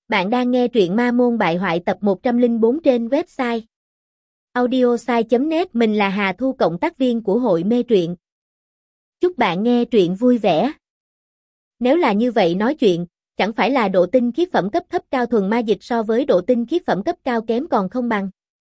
Bạn đang nghe truyện Ma Môn Bại Hoại tập 104 trên website audiosai.net. Mình là Hà Thu, cộng tác viên của hội mê truyện. Chúc bạn nghe truyện vui vẻ. Nếu là như vậy nói chuyện, chẳng phải là độ tinh khiết phẩm cấp thấp cao thuần ma dịch so với độ tinh khiết phẩm cấp cao kém còn không bằng?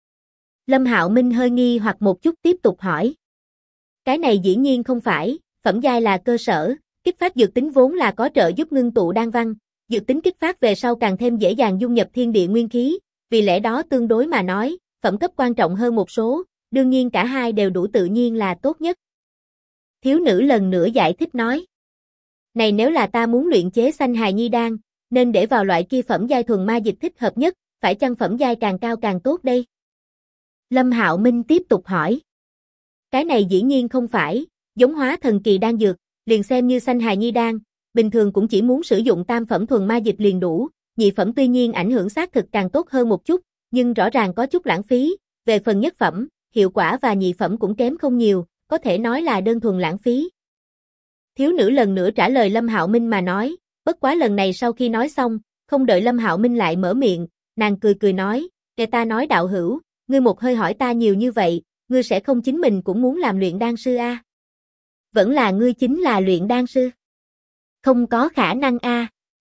Lâm Hạo Minh hơi nghi hoặc một chút tiếp tục hỏi. Cái này dĩ nhiên không phải, phẩm giai là cơ sở, kích phát dược tính vốn là có trợ giúp ngưng tụ đan văn. Dược tính kích phát về sau càng thêm dễ dàng dung nhập thiên địa nguyên khí, vì lẽ đó tương đối mà nói, phẩm cấp quan trọng hơn một số, đương nhiên cả hai đều đủ tự nhiên là tốt nhất. Thiếu nữ lần nữa giải thích nói. Này nếu là ta muốn luyện chế Sanh Hài Nhi đan, nên để vào loại kia phẩm giai thuần ma dịch thích hợp nhất, phải chăng phẩm giai càng cao càng tốt đây? Lâm Hạo Minh tiếp tục hỏi. Cái này dĩ nhiên không phải, giống hóa thần kỳ đan dược, liền xem như Sanh Hài Nhi đan, bình thường cũng chỉ muốn sử dụng tam phẩm thuần ma dịch liền đủ, nhị phẩm tuy nhiên ảnh hưởng xác thực càng tốt hơn một chút, nhưng rõ ràng có chút lãng phí, về phần nhất phẩm, hiệu quả và nhị phẩm cũng kém không nhiều, có thể nói là đơn thuần lãng phí. Thiếu nữ lần nữa trả lời Lâm Hạo Minh mà nói, bất quá lần này sau khi nói xong, không đợi Lâm Hạo Minh lại mở miệng, nàng cười cười nói, nghe ta nói đạo hữu, ngươi một hơi hỏi ta nhiều như vậy, ngươi sẽ không chính mình cũng muốn làm luyện đan sư a? Vẫn là ngươi chính là luyện đan sư? Không có khả năng a.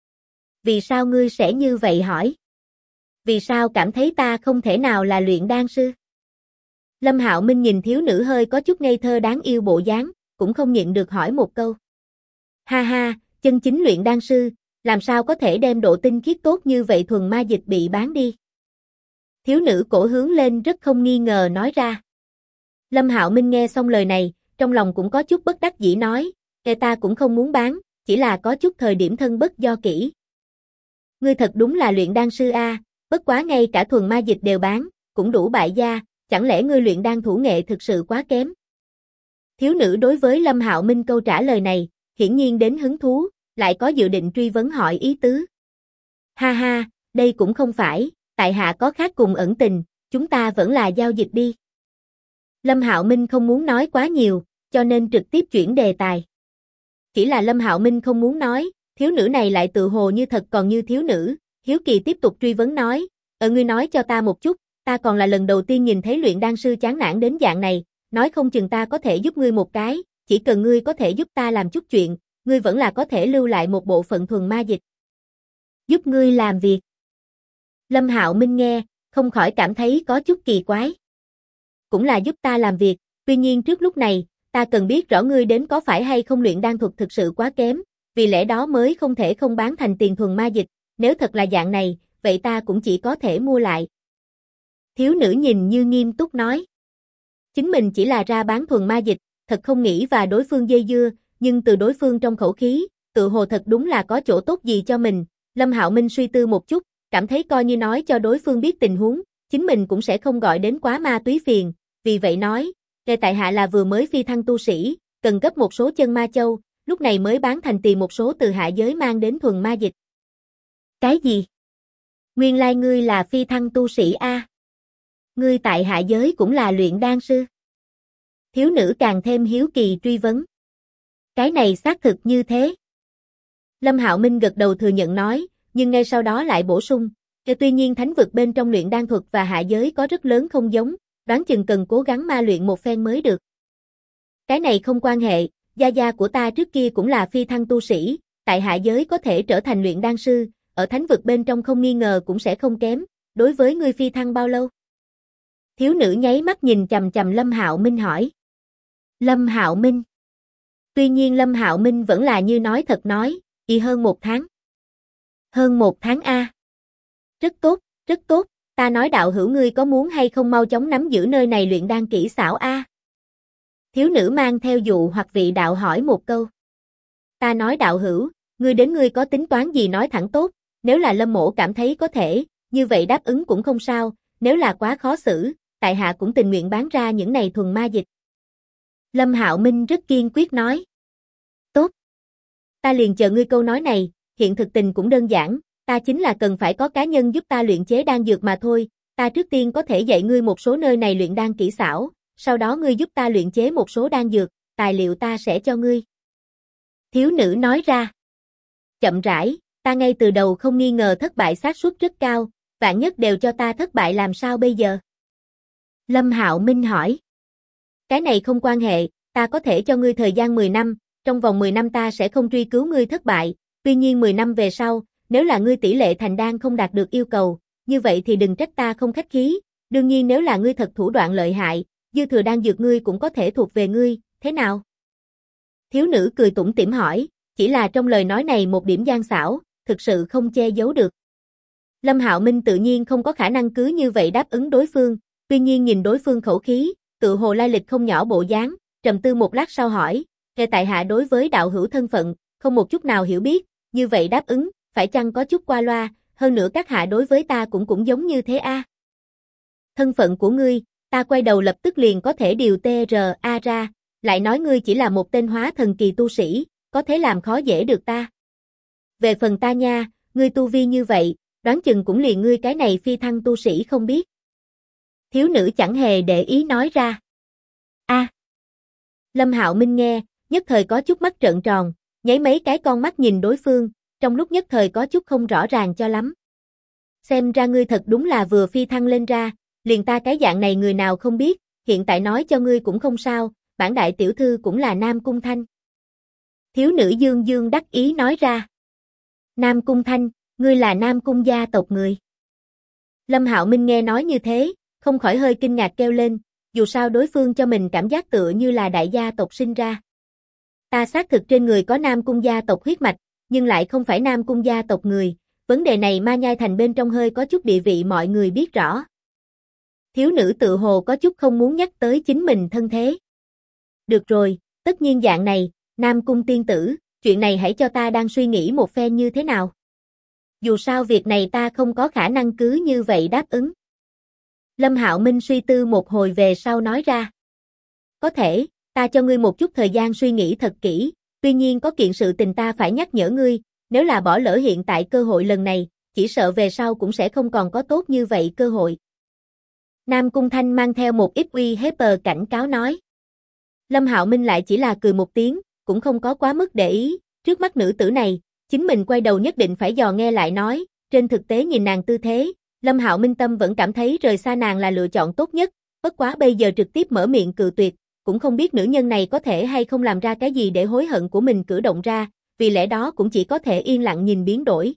Vì sao ngươi sẽ như vậy hỏi? Vì sao cảm thấy ta không thể nào là luyện đan sư? Lâm Hạo Minh nhìn thiếu nữ hơi có chút ngây thơ đáng yêu bộ dáng, cũng không nhịn được hỏi một câu. Ha ha, chân chính luyện đan sư, làm sao có thể đem độ tinh khiết tốt như vậy thuần ma dịch bị bán đi? Thiếu nữ cổ hướng lên rất không nghi ngờ nói ra. Lâm Hạo Minh nghe xong lời này, trong lòng cũng có chút bất đắc dĩ nói, ta cũng không muốn bán, chỉ là có chút thời điểm thân bất do kỹ. Ngươi thật đúng là luyện đan sư a, bất quá ngay cả thuần ma dịch đều bán, cũng đủ bại gia, chẳng lẽ ngươi luyện đan thủ nghệ thực sự quá kém? Thiếu nữ đối với Lâm Hạo Minh câu trả lời này, hiển nhiên đến hứng thú, lại có dự định truy vấn hỏi ý tứ. Ha ha, đây cũng không phải, tại hạ có khác cùng ẩn tình, chúng ta vẫn là giao dịch đi. Lâm Hạo Minh không muốn nói quá nhiều, cho nên trực tiếp chuyển đề tài. Chỉ là Lâm Hạo Minh không muốn nói, thiếu nữ này lại tự hồ như thật còn như thiếu nữ, hiếu kỳ tiếp tục truy vấn nói, ngươi nói cho ta một chút, ta còn là lần đầu tiên nhìn thấy luyện đan sư chán nản đến dạng này, nói không chừng ta có thể giúp ngươi một cái, chỉ cần ngươi có thể giúp ta làm chút chuyện, ngươi vẫn là có thể lưu lại một bộ phận thuần ma dịch. Giúp ngươi làm việc. Lâm Hạo Minh nghe, không khỏi cảm thấy có chút kỳ quái. Cũng là giúp ta làm việc, tuy nhiên trước lúc này, ta cần biết rõ ngươi đến có phải hay không luyện đan thuật thực sự quá kém, vì lẽ đó mới không thể không bán thành tiền thuần ma dịch, nếu thật là dạng này, vậy ta cũng chỉ có thể mua lại. Thiếu nữ nhìn như nghiêm túc nói. Chính mình chỉ là ra bán thuần ma dịch, thật không nghĩ và đối phương dây dưa, nhưng từ đối phương trong khẩu khí, tự hồ thật đúng là có chỗ tốt gì cho mình. Lâm Hạo Minh suy tư một chút, cảm thấy coi như nói cho đối phương biết tình huống, chính mình cũng sẽ không gọi đến quá ma túy phiền, vì vậy nói, tại hạ là vừa mới phi thăng tu sĩ, cần gấp một số chân ma châu, lúc này mới bán thành tiền một số từ hạ giới mang đến thuần ma dịch. Cái gì? Nguyên lai ngươi là phi thăng tu sĩ a? Ngươi tại hạ giới cũng là luyện đan sư? Thiếu nữ càng thêm hiếu kỳ truy vấn. Cái này xác thực như thế. Lâm Hạo Minh gật đầu thừa nhận nói, nhưng ngay sau đó lại bổ sung, tuy nhiên thánh vực bên trong luyện đan thuật và hạ giới có rất lớn không giống, đoán chừng cần cố gắng ma luyện một phen mới được. Cái này không quan hệ, gia gia của ta trước kia cũng là phi thăng tu sĩ, tại hạ giới có thể trở thành luyện đan sư, ở thánh vực bên trong không nghi ngờ cũng sẽ không kém, đối với ngươi phi thăng bao lâu? Thiếu nữ nháy mắt nhìn chằm chằm Lâm Hạo Minh hỏi. Lâm Hạo Minh. Tuy nhiên Lâm Hạo Minh vẫn là như nói thật nói, hơn 1 tháng. Hơn 1 tháng a. Rất tốt, rất tốt, ta nói đạo hữu ngươi có muốn hay không mau chóng nắm giữ nơi này luyện đan kỹ xảo a? Thiếu nữ mang theo dụ hoặc vị đạo hỏi một câu. Ta nói đạo hữu, ngươi có tính toán gì nói thẳng tốt, nếu là Lâm mỗ cảm thấy có thể, như vậy đáp ứng cũng không sao, nếu là quá khó xử, tại hạ cũng tình nguyện bán ra những này thuần ma dịch. Lâm Hạo Minh rất kiên quyết nói. Tốt. Ta liền chờ ngươi câu nói này, hiện thực tình cũng đơn giản, ta chính là cần phải có cá nhân giúp ta luyện chế đan dược mà thôi, ta trước tiên có thể dạy ngươi một số nơi này luyện đan kỹ xảo, sau đó ngươi giúp ta luyện chế một số đan dược, tài liệu ta sẽ cho ngươi. Thiếu nữ nói ra. Chậm rãi, Ta ngay từ đầu không nghi ngờ thất bại xác suất rất cao, vạn nhất đều cho ta thất bại làm sao bây giờ? Lâm Hạo Minh hỏi. Cái này không quan hệ, ta có thể cho ngươi thời gian 10 năm, trong vòng 10 năm ta sẽ không truy cứu ngươi thất bại, tuy nhiên 10 năm về sau, nếu là ngươi tỷ lệ thành đan không đạt được yêu cầu, như vậy thì đừng trách ta không khách khí, đương nhiên nếu là ngươi thật thủ đoạn lợi hại, dư thừa đan dược ngươi cũng có thể thuộc về ngươi, thế nào? Thiếu nữ cười tủm tỉm hỏi, chỉ là trong lời nói này một điểm gian xảo, thực sự không che giấu được. Lâm Hạo Minh tự nhiên không có khả năng cứ như vậy đáp ứng đối phương, tuy nhiên nhìn đối phương khẩu khí, tự hồ lai lịch không nhỏ bộ dáng, trầm tư một lát sau hỏi, tại hạ đối với đạo hữu thân phận, không một chút nào hiểu biết, như vậy đáp ứng, phải chăng có chút qua loa, hơn nữa các hạ đối với ta cũng giống như thế a. Thân phận của ngươi, ta quay đầu lập tức liền có thể điều TRA ra, lại nói ngươi chỉ là một tên hóa thần kỳ tu sĩ, có thể làm khó dễ được ta. Về phần ta nha, ngươi tu vi như vậy, đoán chừng cũng liền ngươi cái này phi thăng tu sĩ không biết. Thiếu nữ chẳng hề để ý nói ra. A. Lâm Hạo Minh nghe, nhất thời có chút mắt trợn tròn, nháy mấy cái con mắt nhìn đối phương, trong lúc nhất thời có chút không rõ ràng cho lắm. Xem ra ngươi thật đúng là vừa phi thăng lên ra, liền ta cái dạng này người nào không biết, hiện tại nói cho ngươi cũng không sao, bản đại tiểu thư cũng là Nam Cung Thanh. Thiếu nữ dương dương đắc ý nói ra. Nam Cung Thanh, ngươi là Nam Cung gia tộc người. Lâm Hạo Minh nghe nói như thế, không khỏi hơi kinh ngạc kêu lên, dù sao đối phương cho mình cảm giác tựa như là đại gia tộc sinh ra. Ta xác thực trên người có Nam Cung gia tộc huyết mạch, nhưng lại không phải Nam Cung gia tộc người, vấn đề này Ma Nhai Thành bên trong hơi có chút địa vị mọi người biết rõ. Thiếu nữ tự hồ có chút không muốn nhắc tới chính mình thân thế. Được rồi, tất nhiên dạng này, Nam Cung tiên tử, chuyện này hãy cho ta đang suy nghĩ một phen như thế nào. Dù sao việc này ta không có khả năng cứ như vậy đáp ứng. Lâm Hạo Minh suy tư một hồi về sau nói ra. Có thể, ta cho ngươi một chút thời gian suy nghĩ thật kỹ, tuy nhiên có kiện sự tình ta phải nhắc nhở ngươi, nếu là bỏ lỡ hiện tại cơ hội lần này, chỉ sợ về sau cũng sẽ không còn có tốt như vậy cơ hội. Nam Cung Thanh mang theo một ít uy hiếp cảnh cáo nói. Lâm Hạo Minh lại chỉ là cười một tiếng, cũng không có quá mức để ý, trước mắt nữ tử này, chính mình quay đầu nhất định phải dò nghe lại nói, trên thực tế nhìn nàng tư thế, Lâm Hạo Minh tâm vẫn cảm thấy rời xa nàng là lựa chọn tốt nhất, bất quá bây giờ trực tiếp mở miệng cự tuyệt, cũng không biết nữ nhân này có thể hay không làm ra cái gì để hối hận của mình cử động ra, vì lẽ đó cũng chỉ có thể yên lặng nhìn biến đổi.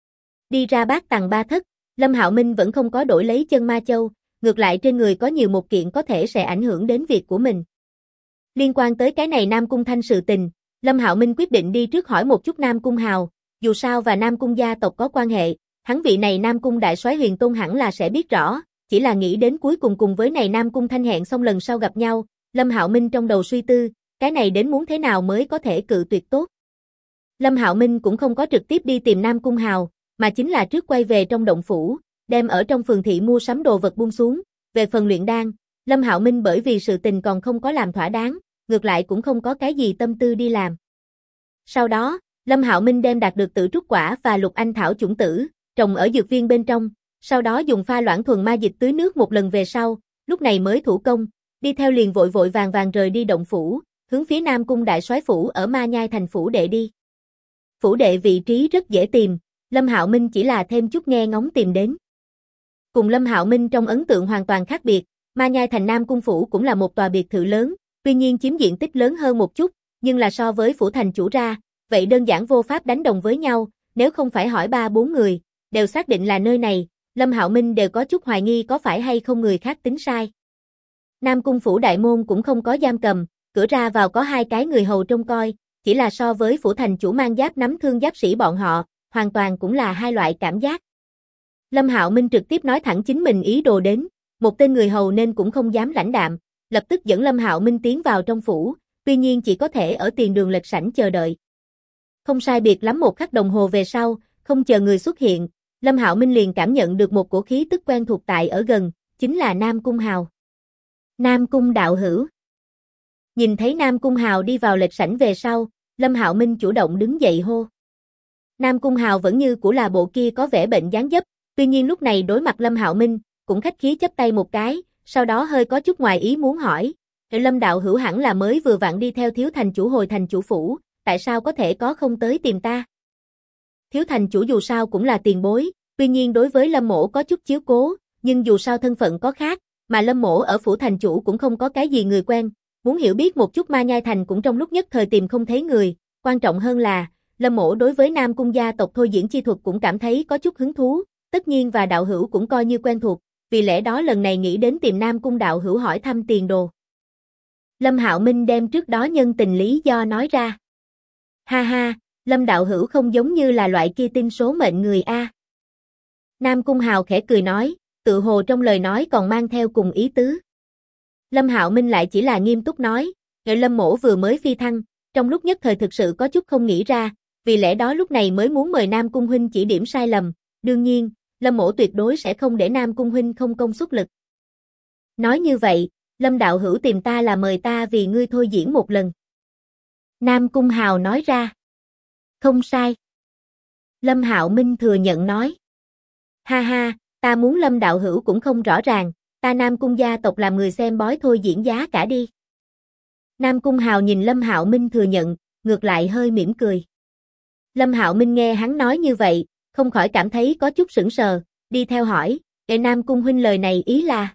Đi ra Bát Tầng Ba Thất, Lâm Hạo Minh vẫn không có đổi lấy chân ma châu, ngược lại trên người có nhiều một kiện có thể sẽ ảnh hưởng đến việc của mình. Liên quan tới cái này Nam Cung Thanh sự tình, Lâm Hạo Minh quyết định đi trước hỏi một chút Nam Cung Hào, dù sao và Nam Cung gia tộc có quan hệ, hắn vị này Nam Cung đại soái Huyền Tôn hẳn là sẽ biết rõ, chỉ là nghĩ đến cuối cùng với này Nam Cung Thanh hẹn xong lần sau gặp nhau, Lâm Hạo Minh trong đầu suy tư, cái này đến muốn thế nào mới có thể cự tuyệt tốt. Lâm Hạo Minh cũng không có trực tiếp đi tìm Nam Cung Hào, mà chính là trước quay về trong động phủ, đem ở trong phường thị mua sắm đồ vật buông xuống, về phần luyện đan, Lâm Hạo Minh bởi vì sự tình còn không có làm thỏa đáng, ngược lại cũng không có cái gì tâm tư đi làm. Sau đó, Lâm Hạo Minh đem đạt được tử trúc quả và lục anh thảo chủng tử, trồng ở dược viên bên trong, sau đó dùng pha loãng thuần ma dịch tưới nước một lần về sau, lúc này mới thủ công, đi theo liền vội vội vàng rời đi động phủ, hướng phía Nam Cung đại soái phủ ở Ma Nhai thành phủ đệ đi. Phủ đệ vị trí rất dễ tìm, Lâm Hạo Minh chỉ là thêm chút nghe ngóng tìm đến. Cùng Lâm Hạo Minh trong ấn tượng hoàn toàn khác biệt, Ma Nhai thành Nam Cung phủ cũng là một tòa biệt thự lớn, tuy nhiên chiếm diện tích lớn hơn một chút, nhưng là so với phủ thành chủ ra, vậy đơn giản vô pháp đánh đồng với nhau, nếu không phải hỏi 3-4 người, đều xác định là nơi này, Lâm Hạo Minh đều có chút hoài nghi có phải hay không người khác tính sai. Nam Cung phủ đại môn cũng không có giam cầm, cửa ra vào có 2 cái người hầu trông coi, chỉ là so với phủ thành chủ mang giáp nắm thương giáp sĩ bọn họ, hoàn toàn cũng là 2 loại cảm giác. Lâm Hạo Minh trực tiếp nói thẳng chính mình ý đồ đến, một tên người hầu nên cũng không dám lãnh đạm, lập tức dẫn Lâm Hạo Minh tiến vào trong phủ, tuy nhiên chỉ có thể ở tiền đường lệch sảnh chờ đợi. Không sai biệt lắm một khắc đồng hồ về sau, không chờ người xuất hiện, Lâm Hạo Minh liền cảm nhận được một cổ khí tức quen thuộc tại ở gần, chính là Nam Cung Hào. Nam Cung đạo hữu. Nhìn thấy Nam Cung Hào đi vào lệch sảnh về sau, Lâm Hạo Minh chủ động đứng dậy hô. Nam Cung Hào vẫn như cũ là bộ kia có vẻ bệnh dáng dấp, tuy nhiên lúc này đối mặt Lâm Hạo Minh, cũng khách khí chắp tay một cái, sau đó hơi có chút ngoài ý muốn hỏi, Lâm đạo hữu hẳn là mới vừa vặn đi theo thiếu thành chủ hồi thành chủ phủ, tại sao có thể có không tới tìm ta? Thiếu thành chủ dù sao cũng là tiền bối, tuy nhiên đối với Lâm Mỗ có chút chiếu cố, nhưng dù sao thân phận có khác, mà Lâm Mỗ ở phủ thành chủ cũng không có cái gì người quen, muốn hiểu biết một chút Ma Nhai Thành cũng trong lúc nhất thời tìm không thấy người, quan trọng hơn là, Lâm Mỗ đối với Nam Cung gia tộc thôi diễn chi thuật cũng cảm thấy có chút hứng thú, tất nhiên và đạo hữu cũng coi như quen thuộc, vì lẽ đó lần này nghĩ đến tìm Nam Cung đạo hữu hỏi thăm tiền đồ. Lâm Hạo Minh đem trước đó nhân tình lý do nói ra. Ha ha, Lâm đạo hữu không giống như là loại kia tin số mệnh người a. Nam Cung Hào khẽ cười nói, tự hồ trong lời nói còn mang theo cùng ý tứ. Lâm Hạo Minh lại chỉ là nghiêm túc nói, Lâm Mỗ vừa mới phi thăng, trong lúc nhất thời thực sự có chút không nghĩ ra, vì lẽ đó lúc này mới muốn mời Nam Cung huynh chỉ điểm sai lầm, đương nhiên, Lâm Mỗ tuyệt đối sẽ không để Nam Cung huynh không công suất lực. Nói như vậy, Lâm đạo hữu tìm ta là mời ta vì ngươi thôi diễn một lần. Nam Cung Hào nói ra. Không sai. Lâm Hạo Minh thừa nhận nói. Ha ha, ta muốn Lâm đạo hữu cũng không rõ ràng, ta Nam Cung gia tộc làm người xem bói thôi diễn giá cả đi. Nam Cung Hào nhìn Lâm Hạo Minh thừa nhận, ngược lại hơi mỉm cười. Lâm Hạo Minh nghe hắn nói như vậy, không khỏi cảm thấy có chút sững sờ, đi theo hỏi, Nam Cung huynh lời này ý là.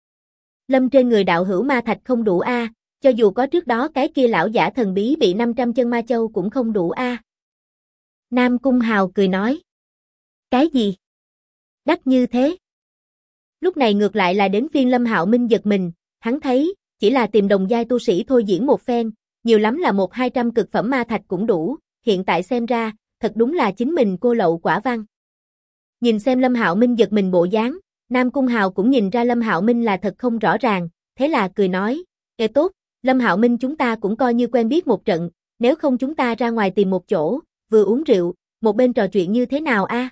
Lâm trên người đạo hữu ma thạch không đủ a, cho dù có trước đó cái kia lão giả thần bí bị 500 chân ma châu cũng không đủ a. Nam Cung Hào cười nói. Cái gì? Đắt như thế? Lúc này ngược lại là đến phiên Lâm Hạo Minh giật mình, hắn thấy, chỉ là tìm đồng giai tu sĩ thôi diễn một phen, nhiều lắm là 100-200 cực phẩm ma thạch cũng đủ, hiện tại xem ra, thật đúng là chính mình cô lậu quả văn. Nhìn xem Lâm Hạo Minh giật mình bộ dáng, Nam Cung Hào cũng nhìn ra Lâm Hạo Minh là thật không rõ ràng, thế là cười nói, tốt, Lâm Hạo Minh chúng ta cũng coi như quen biết một trận, nếu không chúng ta ra ngoài tìm một chỗ, vừa uống rượu, một bên trò chuyện như thế nào a?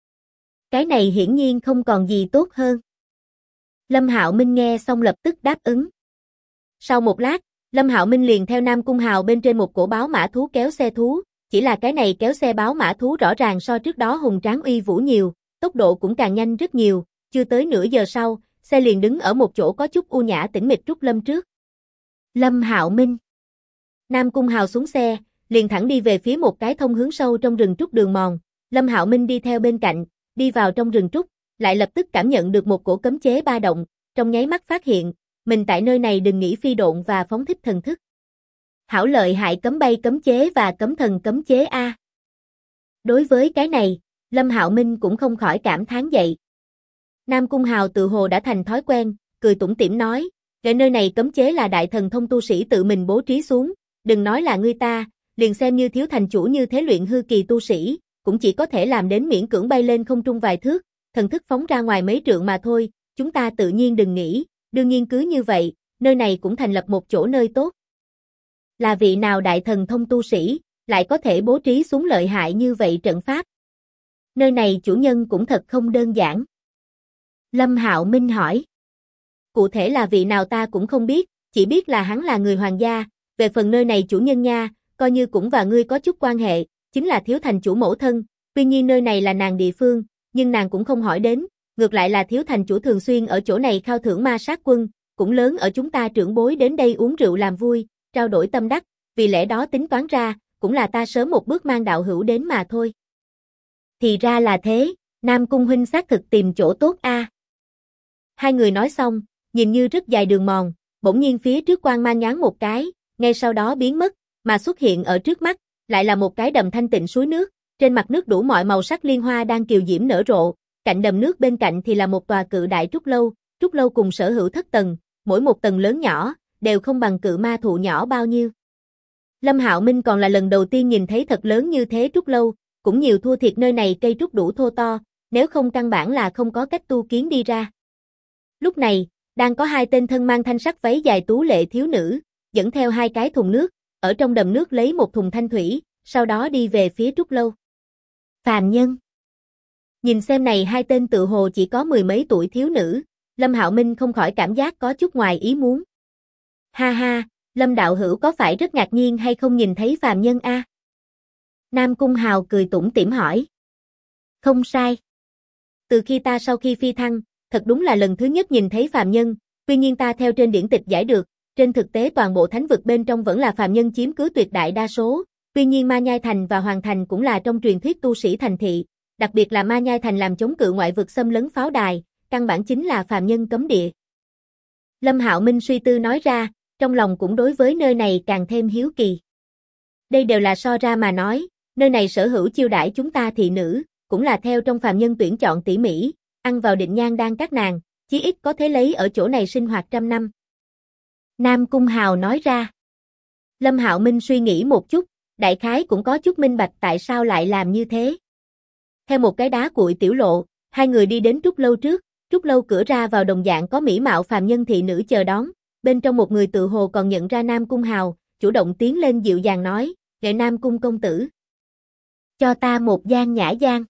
Cái này hiển nhiên không còn gì tốt hơn. Lâm Hạo Minh nghe xong lập tức đáp ứng. Sau một lát, Lâm Hạo Minh liền theo Nam Cung Hào bên trên một cổ báo mã thú kéo xe thú, chỉ là cái này kéo xe báo mã thú rõ ràng so trước đó hùng tráng uy vũ nhiều, tốc độ cũng càng nhanh rất nhiều, chưa tới nửa giờ sau, xe liền đứng ở một chỗ có chút u nhã tĩnh mịch Trúc Lâm trước. Lâm Hạo Minh. Nam Cung Hào xuống xe, liền thẳng đi về phía một cái thông hướng sâu trong rừng trúc đường mòn, Lâm Hạo Minh đi theo bên cạnh, đi vào trong rừng trúc, lại lập tức cảm nhận được một cổ cấm chế ba động, trong nháy mắt phát hiện, mình tại nơi này đừng nghĩ phi độn và phóng thích thần thức. Hảo lợi hại cấm bay cấm chế và cấm thần cấm chế a. Đối với cái này, Lâm Hạo Minh cũng không khỏi cảm thán dậy. Nam Cung Hào tự hồ đã thành thói quen, cười tủm tỉm nói, cái nơi này cấm chế là đại thần thông tu sĩ tự mình bố trí xuống, đừng nói là ngươi ta, liền xem như thiếu thành chủ như thế luyện hư kỳ tu sĩ, cũng chỉ có thể làm đến miễn cưỡng bay lên không trung vài thước, thần thức phóng ra ngoài mấy trượng mà thôi, chúng ta tự nhiên đừng nghĩ, đương nhiên cứ như vậy, nơi này cũng thành lập một chỗ nơi tốt. Là vị nào đại thần thông tu sĩ, lại có thể bố trí xuống lợi hại như vậy trận pháp? Nơi này chủ nhân cũng thật không đơn giản. Lâm Hạo Minh hỏi. Cụ thể là vị nào ta cũng không biết, chỉ biết là hắn là người hoàng gia, về phần nơi này chủ nhân nha, coi như cũng và ngươi có chút quan hệ, chính là thiếu thành chủ mẫu thân, tuy nhiên nơi này là nàng địa phương, nhưng nàng cũng không hỏi đến, ngược lại là thiếu thành chủ thường xuyên ở chỗ này khao thưởng ma sát quân, cũng lớn ở chúng ta trưởng bối đến đây uống rượu làm vui, trao đổi tâm đắc, vì lẽ đó tính toán ra, cũng là ta sớm một bước mang đạo hữu đến mà thôi. Thì ra là thế, Nam Cung huynh xác thực tìm chỗ tốt a. Hai người nói xong, nhìn như rất dài đường mòn, bỗng nhiên phía trước quang mang nhoáng một cái, ngay sau đó biến mất, mà xuất hiện ở trước mắt, lại là một cái đầm thanh tịnh suối nước, trên mặt nước đủ mọi màu sắc liên hoa đang kiều diễm nở rộ, cạnh đầm nước bên cạnh thì là một tòa cự đại trúc lâu cùng sở hữu thất tầng, mỗi một tầng lớn nhỏ, đều không bằng cự ma thụ nhỏ bao nhiêu. Lâm Hạo Minh còn là lần đầu tiên nhìn thấy thật lớn như thế trúc lâu, cũng nhiều thua thiệt nơi này cây trúc đủ thô to, nếu không căn bản là không có cách tu kiến đi ra. Lúc này, đang có hai tên thân mang thanh sắc váy dài tú lệ thiếu nữ, dẫn theo hai cái thùng nước, ở trong đầm nước lấy một thùng thanh thủy, sau đó đi về phía trúc lâu. Phàm nhân. Nhìn xem này hai tên tự hồ chỉ có mười mấy tuổi thiếu nữ, Lâm Hạo Minh không khỏi cảm giác có chút ngoài ý muốn. Ha ha, Lâm đạo hữu có phải rất ngạc nhiên hay không nhìn thấy phàm nhân a? Nam Cung Hào cười tủm tỉm hỏi. Không sai. Từ khi ta sau khi phi thăng, thật đúng là lần thứ nhất nhìn thấy phàm nhân, tuy nhiên ta theo trên điển tịch giải được, trên thực tế toàn bộ thánh vực bên trong vẫn là phàm nhân chiếm cứ tuyệt đại đa số, Tuy nhiên Ma Nhai Thành và Hoàng Thành cũng là trong truyền thuyết tu sĩ thành thị, đặc biệt là Ma Nhai Thành làm chống cự ngoại vực xâm lấn pháo đài, căn bản chính là phàm nhân cấm địa. Lâm Hạo Minh suy tư nói ra, trong lòng cũng đối với nơi này càng thêm hiếu kỳ. Đây đều là so ra mà nói, nơi này sở hữu chiêu đãi chúng ta thị nữ, cũng là theo trong phàm nhân tuyển chọn tỉ mỉ, ăn vào định nhang đan các nàng, chí ít có thể lấy ở chỗ này sinh hoạt 100 năm. Nam Cung Hào nói ra. Lâm Hạo Minh suy nghĩ một chút, đại khái cũng có chút minh bạch tại sao lại làm như thế. Theo một cái đá cuội tiểu lộ, hai người đi đến trúc lâu trước, trúc lâu cửa ra vào đồng dạng có mỹ mạo phàm nhân thị nữ chờ đón, bên trong một người tự hồ còn nhận ra Nam Cung Hào, chủ động tiến lên dịu dàng nói, "Đệ Nam Cung công tử, cho ta một gian nhã gian."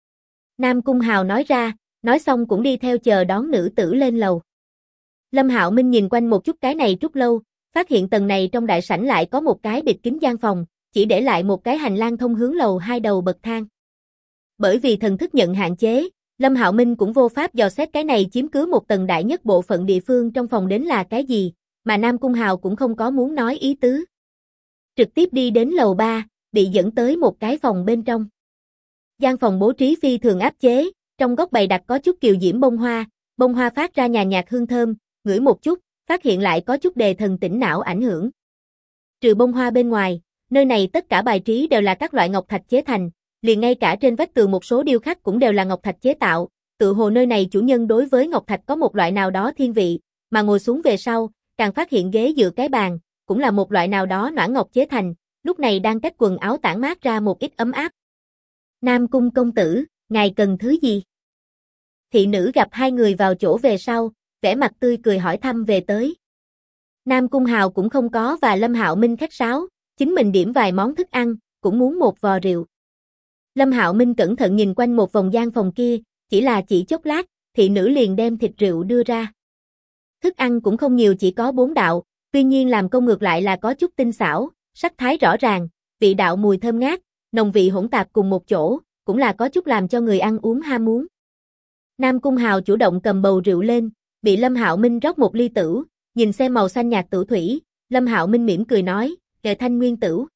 Nam Cung Hào nói ra, nói xong cũng đi theo chờ đón nữ tử lên lầu. Lâm Hạo Minh nhìn quanh một chút cái này trúc lâu, phát hiện tầng này trong đại sảnh lại có một cái bịt kín gian phòng, chỉ để lại một cái hành lang thông hướng lầu 2 đầu bậc thang. Bởi vì thần thức nhận hạn chế, Lâm Hạo Minh cũng vô pháp dò xét cái này chiếm cứ một tầng đại nhất bộ phận địa phương trong phòng đến là cái gì, mà Nam Cung Hào cũng không có muốn nói ý tứ. Trực tiếp đi đến lầu 3, bị dẫn tới một cái phòng bên trong. Gian phòng bố trí phi thường áp chế, trong góc bày đặt có chút kiều diễm bông hoa phát ra nhàn nhạt hương thơm, ngửi một chút, phát hiện lại có chút đề thần tỉnh não ảnh hưởng. Trừ bông hoa bên ngoài, nơi này tất cả bài trí đều là các loại ngọc thạch chế thành, liền ngay cả trên vách tường một số điêu khắc cũng đều là ngọc thạch chế tạo, tự hồ nơi này chủ nhân đối với ngọc thạch có một loại nào đó thiên vị, mà ngồi xuống về sau, càng phát hiện ghế dựa cái bàn, cũng là một loại nào đó noãn ngọc chế thành, lúc này đang cách quần áo tản mát ra một ít ấm áp. Nam Cung công tử, ngài cần thứ gì? Thị nữ gặp hai người vào chỗ về sau, vẻ mặt tươi cười hỏi thăm về tới. Nam Cung Hào cũng không có và Lâm Hạo Minh khách sáo, chính mình điểm vài món thức ăn, cũng muốn một vò rượu. Lâm Hạo Minh cẩn thận nhìn quanh một vòng gian phòng kia, chỉ chốc lát, thị nữ liền đem thịt rượu đưa ra. Thức ăn cũng không nhiều, chỉ có 4 đạo, tuy nhiên làm công ngược lại là có chút tinh xảo, sắc thái rõ ràng, vị đạo mùi thơm ngát, nồng vị hỗn tạp cùng một chỗ, cũng là có chút làm cho người ăn uống ham muốn. Nam Cung Hào chủ động cầm bầu rượu lên, bị Lâm Hạo Minh rót một ly tửu, nhìn xem màu xanh nhạt tửu thủy, Lâm Hạo Minh mỉm cười nói, "Đệ Thanh Nguyên tửu."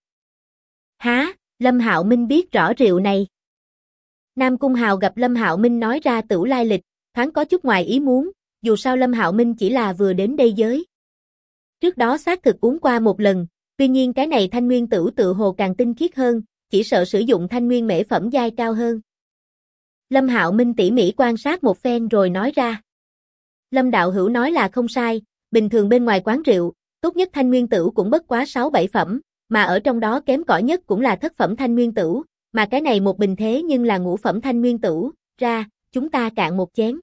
Há, Lâm Hạo Minh biết rõ rượu này. Nam Cung Hào gặp Lâm Hạo Minh nói ra tửu lai lịch, thoáng có chút ngoài ý muốn, dù sao Lâm Hạo Minh chỉ là vừa đến đây giới. Trước đó xác thực uống qua một lần, tuy nhiên cái này Thanh Nguyên tửu tự hồ càng tinh khiết hơn, chỉ sợ sử dụng Thanh Nguyên mễ phẩm giai cao hơn. Lâm Hạo Minh tỉ mỉ quan sát một phen rồi nói ra. Lâm đạo hữu nói là không sai, bình thường bên ngoài quán rượu, tốt nhất Thanh Nguyên tửu cũng bất quá 6-7 phẩm, mà ở trong đó kém cỏi nhất cũng là thất phẩm Thanh Nguyên tửu, mà cái này một bình thế nhưng là ngũ phẩm Thanh Nguyên tửu, ra, chúng ta cạn một chén.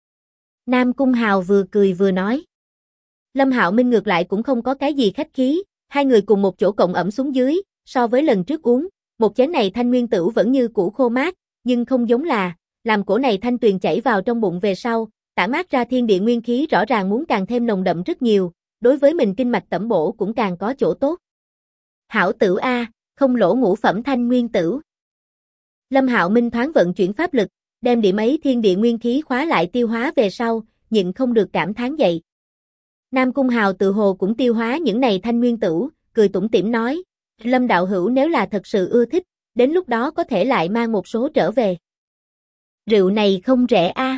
Nam Cung Hào vừa cười vừa nói. Lâm Hạo Minh ngược lại cũng không có cái gì khách khí, hai người cùng một chỗ cộng ẩm xuống dưới, so với lần trước uống, một chén này Thanh Nguyên tửu vẫn như cũ khô mát, nhưng không giống là, làm cổ này thanh tuyền chảy vào trong bụng về sau, tản mát ra thiên địa nguyên khí rõ ràng muốn càng thêm nồng đậm rất nhiều, đối với mình kinh mạch tẩm bổ cũng càng có chỗ tốt. Hảo tửu a, không lỗ ngũ phẩm Thanh Nguyên tửu. Lâm Hạo Minh thoáng vận chuyển pháp lực, đem điểm ấy thiên địa nguyên khí khóa lại tiêu hóa về sau, nhịn không được cảm thán dậy. Nam Cung Hào tự hồ cũng tiêu hóa những này Thanh Nguyên tửu, cười tủm tỉm nói, Lâm đạo hữu nếu là thật sự ưa thích, đến lúc đó có thể lại mang một số trở về. Rượu này không rẻ a.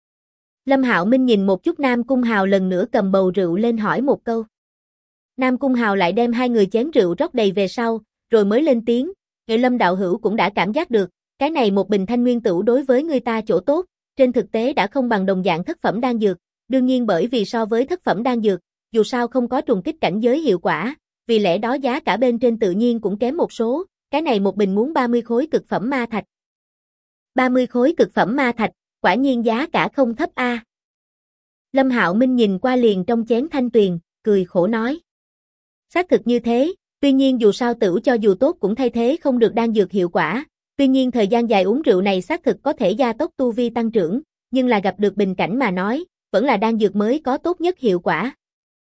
Lâm Hạo Minh nhìn một chút Nam Cung Hào lần nữa cầm bầu rượu lên hỏi một câu. Nam Cung Hào lại đem hai người chén rượu rót đầy về sau, rồi mới lên tiếng, Lâm đạo hữu cũng đã cảm giác được, cái này một bình Thanh Nguyên tửu đối với người ta chỗ tốt, trên thực tế đã không bằng đồng dạng thất phẩm đan dược, đương nhiên bởi vì so với thất phẩm đan dược, dù sao không có trùng kích cảnh giới hiệu quả, vì lẽ đó giá cả bên trên tự nhiên cũng kém một số, cái này một bình muốn 30 khối cực phẩm ma thạch. 30 khối cực phẩm ma thạch, quả nhiên giá cả không thấp a. Lâm Hạo Minh nhìn qua liền trong chén thanh tuyền, cười khổ nói. Xác thực như thế, tuy nhiên dù sao tửu cho dù tốt cũng thay thế không được đan dược hiệu quả, tuy nhiên thời gian dài uống rượu này xác thực có thể gia tốc tu vi tăng trưởng, nhưng là gặp được bình cảnh mà nói, vẫn là đan dược mới có tốt nhất hiệu quả.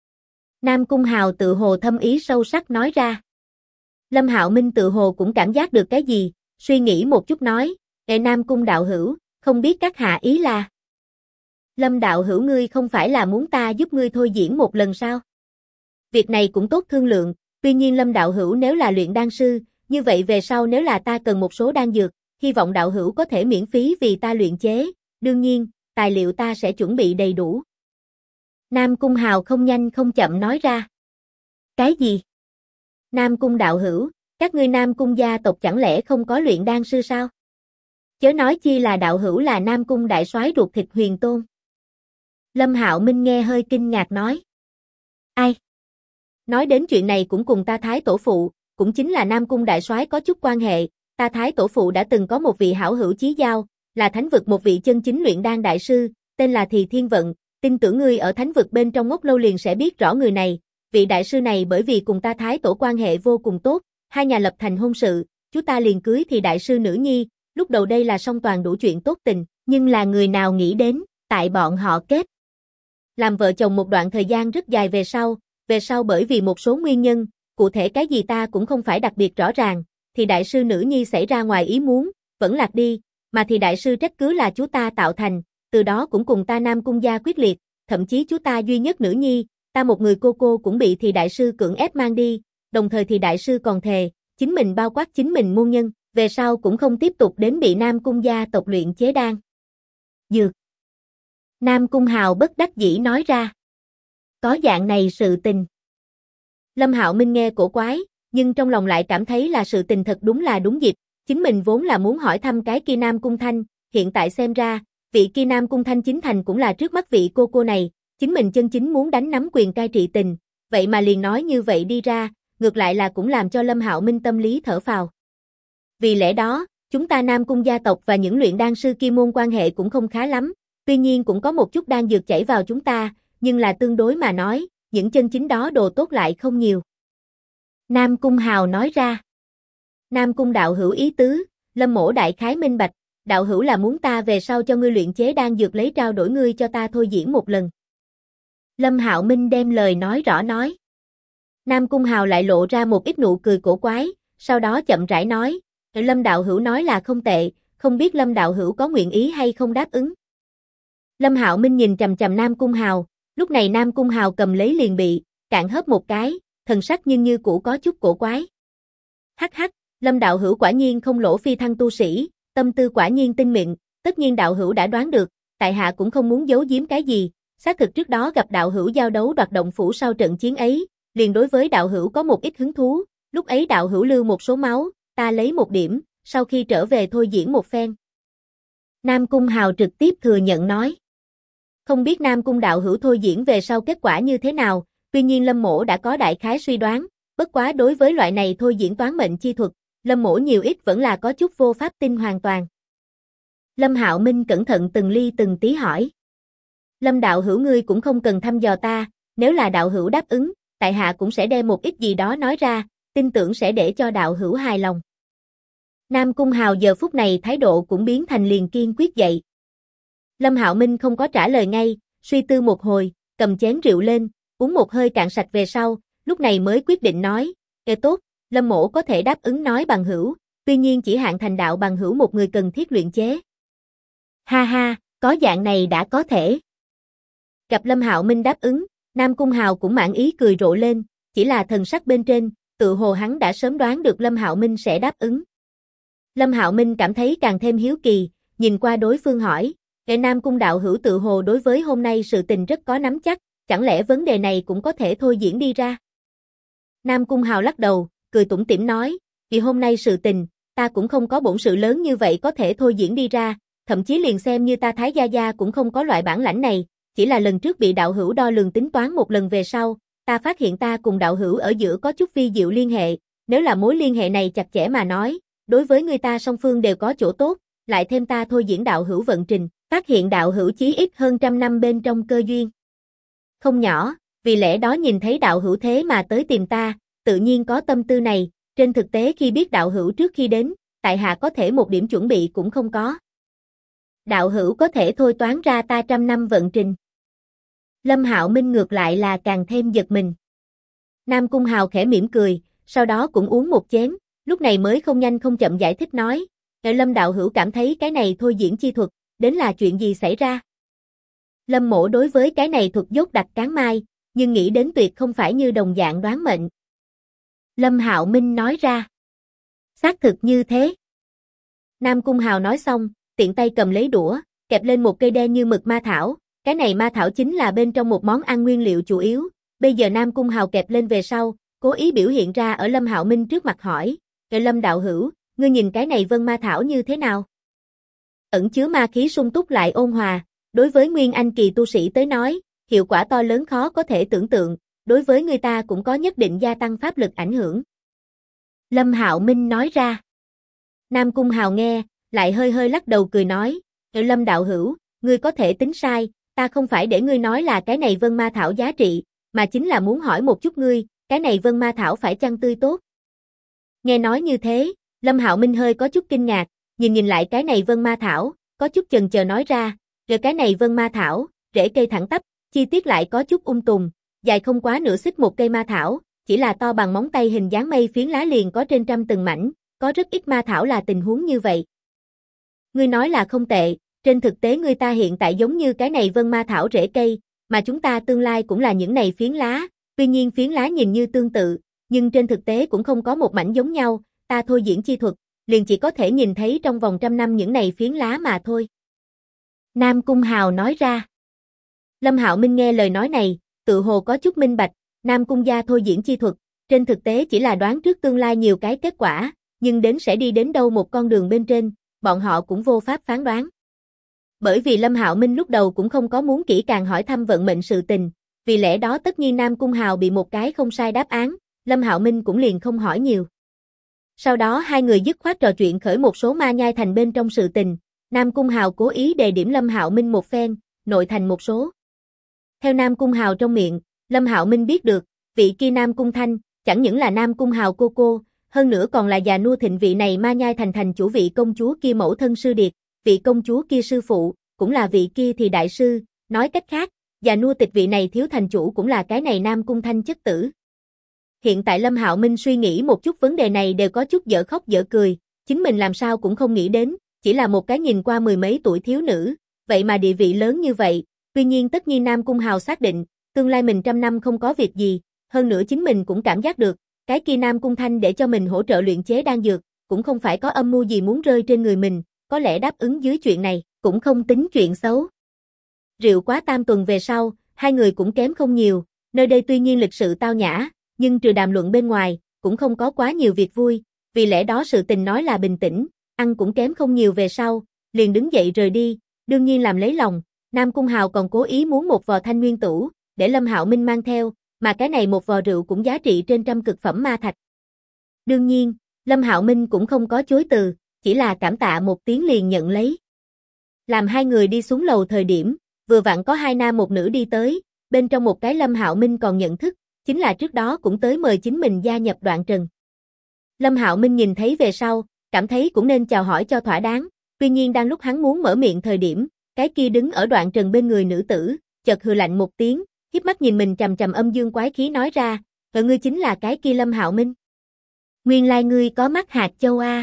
Nam Cung Hào tự hồ thâm ý sâu sắc nói ra. Lâm Hạo Minh tự hồ cũng cảm giác được cái gì, suy nghĩ một chút nói, Nam Cung đạo hữu, không biết các hạ ý là. Lâm đạo hữu ngươi không phải là muốn ta giúp ngươi thôi diễn một lần sao? Việc này cũng tốt thương lượng, tuy nhiên Lâm đạo hữu nếu là luyện đan sư, như vậy về sau nếu là ta cần một số đan dược, hy vọng đạo hữu có thể miễn phí vì ta luyện chế, đương nhiên, tài liệu ta sẽ chuẩn bị đầy đủ. Nam Cung Hào không nhanh không chậm nói ra. Cái gì? Nam Cung đạo hữu, các ngươi Nam Cung gia tộc chẳng lẽ không có luyện đan sư sao? Chớ nói chi là đạo hữu là Nam Cung đại soái ruột thịt Huyền Tôn. Lâm Hạo Minh nghe hơi kinh ngạc nói. Ai? Nói đến chuyện này cũng cùng ta Thái tổ phụ, cũng chính là Nam Cung đại soái có chút quan hệ, ta Thái tổ phụ đã từng có một vị hảo hữu chí giao, là thánh vực một vị chân chính luyện đan đại sư, tên là Thì Thiên Vận, tin tưởng ngươi ở thánh vực bên trong ngốc lâu liền sẽ biết rõ người này, vị đại sư này bởi vì cùng ta Thái tổ quan hệ vô cùng tốt, hai nhà lập thành hôn sự, chúng ta liền cưới thì đại sư nữ nhi, lúc đầu đây là song toàn đủ chuyện tốt tình, nhưng là người nào nghĩ đến, tại bọn họ kết làm vợ chồng một đoạn thời gian rất dài về sau bởi vì một số nguyên nhân, cụ thể cái gì ta cũng không phải đặc biệt rõ ràng, thì đại sư nữ nhi xảy ra ngoài ý muốn, vẫn lạc đi, mà thì đại sư trách cứ là chú ta tạo thành, từ đó cũng cùng ta Nam Cung gia quyết liệt, thậm chí chú ta duy nhất nữ nhi, ta một người cô cũng bị thì đại sư cưỡng ép mang đi, đồng thời thì đại sư còn thề, chính mình bao quát chính mình môn nhân, về sau cũng không tiếp tục đến bị Nam Cung gia tộc luyện chế đan dược. Nam Cung Hào bất đắc dĩ nói ra. Có dạng này sự tình. Lâm Hạo Minh nghe cổ quái, nhưng trong lòng lại cảm thấy là sự tình thật đúng là đúng dịp, chính mình vốn là muốn hỏi thăm cái kia Nam Cung Thanh, hiện tại xem ra, vị kia Nam Cung Thanh chính thành cũng là trước mắt vị cô này, chính mình chân chính muốn đánh nắm quyền cai trị tình, vậy mà liền nói như vậy đi ra, ngược lại là cũng làm cho Lâm Hạo Minh tâm lý thở phào. Vì lẽ đó, chúng ta Nam Cung gia tộc và những luyện đan sư kia môn quan hệ cũng không khá lắm, tuy nhiên cũng có một chút đan dược chảy vào chúng ta, nhưng là tương đối mà nói, những chân chính đó đồ tốt lại không nhiều. Nam Cung Hào nói ra. Nam Cung đạo hữu ý tứ, Lâm mỗ đại khái minh bạch, đạo hữu là muốn ta về sau cho ngươi luyện chế đan dược lấy trao đổi ngươi cho ta thôi diễn một lần. Lâm Hạo Minh đem lời nói rõ nói. Nam Cung Hào lại lộ ra một ít nụ cười cổ quái, sau đó chậm rãi nói, Lâm đạo hữu nói là không tệ, không biết Lâm đạo hữu có nguyện ý hay không đáp ứng. Lâm Hạo Minh nhìn chằm chằm Nam Cung Hào, lúc này Nam Cung Hào cầm lấy liền bị, cạn hớp một cái, thần sắc nhưng như cũ có chút cổ quái. Hắc hắc, Lâm đạo hữu quả nhiên không lỗ phi thăng tu sĩ, tâm tư quả nhiên tinh mịn, tất nhiên đạo hữu đã đoán được, tại hạ cũng không muốn giấu giếm cái gì, xác thực trước đó gặp đạo hữu giao đấu đoạt động phủ sau trận chiến ấy, liền đối với đạo hữu có một ít hứng thú, lúc ấy đạo hữu lưu một số máu, ta lấy một điểm, sau khi trở về thôi diễn một phen. Nam Cung Hào trực tiếp thừa nhận nói. Không biết Nam Cung đạo hữu thôi diễn về sau kết quả như thế nào, tuy nhiên Lâm mỗ đã có đại khái suy đoán, bất quá đối với loại này thôi diễn toán mệnh chi thuật, Lâm mỗ nhiều ít vẫn là có chút vô pháp tin hoàn toàn. Lâm Hạo Minh cẩn thận từng ly từng tí hỏi. Lâm đạo hữu ngươi cũng không cần thăm dò ta, nếu là đạo hữu đáp ứng, tại hạ cũng sẽ đem một ít gì đó nói ra, tin tưởng sẽ để cho đạo hữu hài lòng. Nam Cung Hào giờ phút này thái độ cũng biến thành liền kiên quyết dậy. Lâm Hạo Minh không có trả lời ngay, suy tư một hồi, cầm chén rượu lên, uống một hơi cạn sạch về sau, lúc này mới quyết định nói, tốt, Lâm mỗ có thể đáp ứng nói bằng hữu, tuy nhiên chỉ hạn thành đạo bằng hữu một người cần thiết luyện chế. Ha ha, có dạng này đã có thể. Gặp Lâm Hạo Minh đáp ứng, Nam Cung Hào cũng mãn ý cười rộ lên, chỉ là thần sắc bên trên, tự hồ hắn đã sớm đoán được Lâm Hạo Minh sẽ đáp ứng. Lâm Hạo Minh cảm thấy càng thêm hiếu kỳ, nhìn qua đối phương hỏi, Nam Cung đạo hữu tự hồ đối với hôm nay sự tình rất có nắm chắc, chẳng lẽ vấn đề này cũng có thể thôi diễn đi ra? Nam Cung Hào lắc đầu, cười tủm tỉm nói, vì hôm nay sự tình, ta cũng không có bổn sự lớn như vậy có thể thôi diễn đi ra, thậm chí liền xem như ta Thái Gia Gia cũng không có loại bản lãnh này, chỉ là lần trước bị đạo hữu đo lường tính toán một lần về sau, ta phát hiện ta cùng đạo hữu ở giữa có chút vi diệu liên hệ, nếu là mối liên hệ này chặt chẽ mà nói, đối với người ta song phương đều có chỗ tốt, lại thêm ta thôi diễn đạo hữu vận trình, phát hiện đạo hữu chí ít hơn 100 năm bên trong cơ duyên. Không nhỏ, vì lẽ đó nhìn thấy đạo hữu thế mà tới tìm ta, tự nhiên có tâm tư này, trên thực tế khi biết đạo hữu trước khi đến, tại hạ có thể một điểm chuẩn bị cũng không có. Đạo hữu có thể thôi toán ra ta 100 năm vận trình. Lâm Hạo Minh ngược lại là càng thêm giật mình. Nam Cung Hào khẽ mỉm cười, sau đó cũng uống một chén, lúc này mới không nhanh không chậm giải thích nói, Lâm đạo hữu cảm thấy cái này thôi diễn chi thuật, đến là chuyện gì xảy ra? Lâm mỗ đối với cái này thuật dốt đặt cán mai, nhưng nghĩ đến tuyệt không phải như đồng dạng đoán mệnh. Lâm Hạo Minh nói ra. Xác thực như thế. Nam Cung Hào nói xong, tiện tay cầm lấy đũa, kẹp lên một cây đen như mực ma thảo, cái này ma thảo chính là bên trong một món ăn nguyên liệu chủ yếu, bây giờ Nam Cung Hào kẹp lên về sau, cố ý biểu hiện ra ở Lâm Hạo Minh trước mặt hỏi, Lâm đạo hữu, ngươi nhìn cái này vân ma thảo như thế nào? Ẩn chứa ma khí sung túc lại ôn hòa, đối với Nguyên Anh kỳ tu sĩ tới nói, hiệu quả to lớn khó có thể tưởng tượng, đối với người ta cũng có nhất định gia tăng pháp lực ảnh hưởng. Lâm Hạo Minh nói ra. Nam Cung Hào nghe, lại hơi hơi lắc đầu cười nói, Lâm đạo hữu, ngươi có thể tính sai, ta không phải để ngươi nói là cái này vân ma thảo giá trị, mà chính là muốn hỏi một chút ngươi, cái này vân ma thảo phải chăng tươi tốt? Nghe nói như thế, Lâm Hạo Minh hơi có chút kinh ngạc, nhìn lại cái này vân ma thảo, có chút chần chờ nói ra, rồi cái này vân ma thảo, rễ cây thẳng tắp, chi tiết lại có chút tùng, dài không quá nửa xích một cây ma thảo, chỉ là to bằng móng tay hình dáng mây phiến lá liền có trên trăm từng mảnh, có rất ít ma thảo là tình huống như vậy. Ngươi nói là không tệ, trên thực tế người ta hiện tại giống như cái này vân ma thảo rễ cây, mà chúng ta tương lai cũng là những này phiến lá, tuy nhiên phiến lá nhìn như tương tự, nhưng trên thực tế cũng không có một mảnh giống nhau, ta thôi diễn chi thuật, liền chỉ có thể nhìn thấy trong vòng 100 năm những này phiến lá mà thôi. Nam Cung Hào nói ra. Lâm Hạo Minh nghe lời nói này, tự hồ có chút minh bạch, Nam Cung gia thôi diễn chi thuật, trên thực tế chỉ là đoán trước tương lai nhiều cái kết quả, nhưng đến sẽ đi đến đâu một con đường bên trên, bọn họ cũng vô pháp phán đoán. Bởi vì Lâm Hạo Minh lúc đầu cũng không có muốn kỹ càng hỏi thăm vận mệnh sự tình, vì lẽ đó tất nhiên Nam Cung Hào bị một cái không sai đáp án, Lâm Hạo Minh cũng liền không hỏi nhiều. Sau đó hai người dứt khoát trò chuyện khởi một số ma nhai thành bên trong sự tình, Nam Cung Hào cố ý đề điểm Lâm Hạo Minh một phen, nội thành một số. Theo Nam Cung Hào trong miệng, Lâm Hạo Minh biết được, vị kia Nam Cung Thanh, chẳng những là Nam Cung Hào cô, hơn nữa còn là già nua thịnh vị này ma nhai thành thành chủ vị công chúa kia mẫu thân sư điệt, vị công chúa kia sư phụ, cũng là vị kia thì đại sư, nói cách khác, già nua tịch vị này thiếu thành chủ cũng là cái này Nam Cung Thanh chất tử. Hiện tại Lâm Hạo Minh suy nghĩ một chút vấn đề này đều có chút dở khóc dở cười, chính mình làm sao cũng không nghĩ đến, chỉ là một cái nhìn qua mười mấy tuổi thiếu nữ, vậy mà địa vị lớn như vậy, tuy nhiên tất nhiên Nam Cung Hào xác định, tương lai mình 100 năm không có việc gì, hơn nữa chính mình cũng cảm giác được, cái kia Nam Cung Thanh để cho mình hỗ trợ luyện chế đan dược, cũng không phải có âm mưu gì muốn rơi trên người mình, có lẽ đáp ứng dưới chuyện này, cũng không tính chuyện xấu. Rượu quá tam tuần về sau, hai người cũng kém không nhiều, nơi đây tuy nhiên lịch sự tao nhã, nhưng trừ đàm luận bên ngoài, cũng không có quá nhiều việc vui, vì lẽ đó sự tình nói là bình tĩnh, ăn cũng kém không nhiều về sau, liền đứng dậy rời đi, đương nhiên làm lấy lòng, Nam Cung Hào còn cố ý muốn một vò thanh nguyên tủ, để Lâm Hạo Minh mang theo, mà cái này một vò rượu cũng giá trị trên trăm cực phẩm ma thạch. Đương nhiên, Lâm Hạo Minh cũng không có chối từ, chỉ là cảm tạ một tiếng liền nhận lấy. Làm hai người đi xuống lầu thời điểm, vừa vặn có hai nam một nữ đi tới, bên trong một cái Lâm Hạo Minh còn nhận thức, chính là trước đó cũng tới mời chính mình gia nhập Đoạn Trần. Lâm Hạo Minh nhìn thấy về sau, cảm thấy cũng nên chào hỏi cho thỏa đáng, tuy nhiên đang lúc hắn muốn mở miệng thời điểm, cái kia đứng ở Đoạn Trần bên người nữ tử, chợt hừ lạnh một tiếng, hiếp mắt nhìn mình trầm trầm âm dương quái khí nói ra, ngươi chính là cái kia Lâm Hạo Minh. Nguyên lai ngươi có mắt hạt châu a.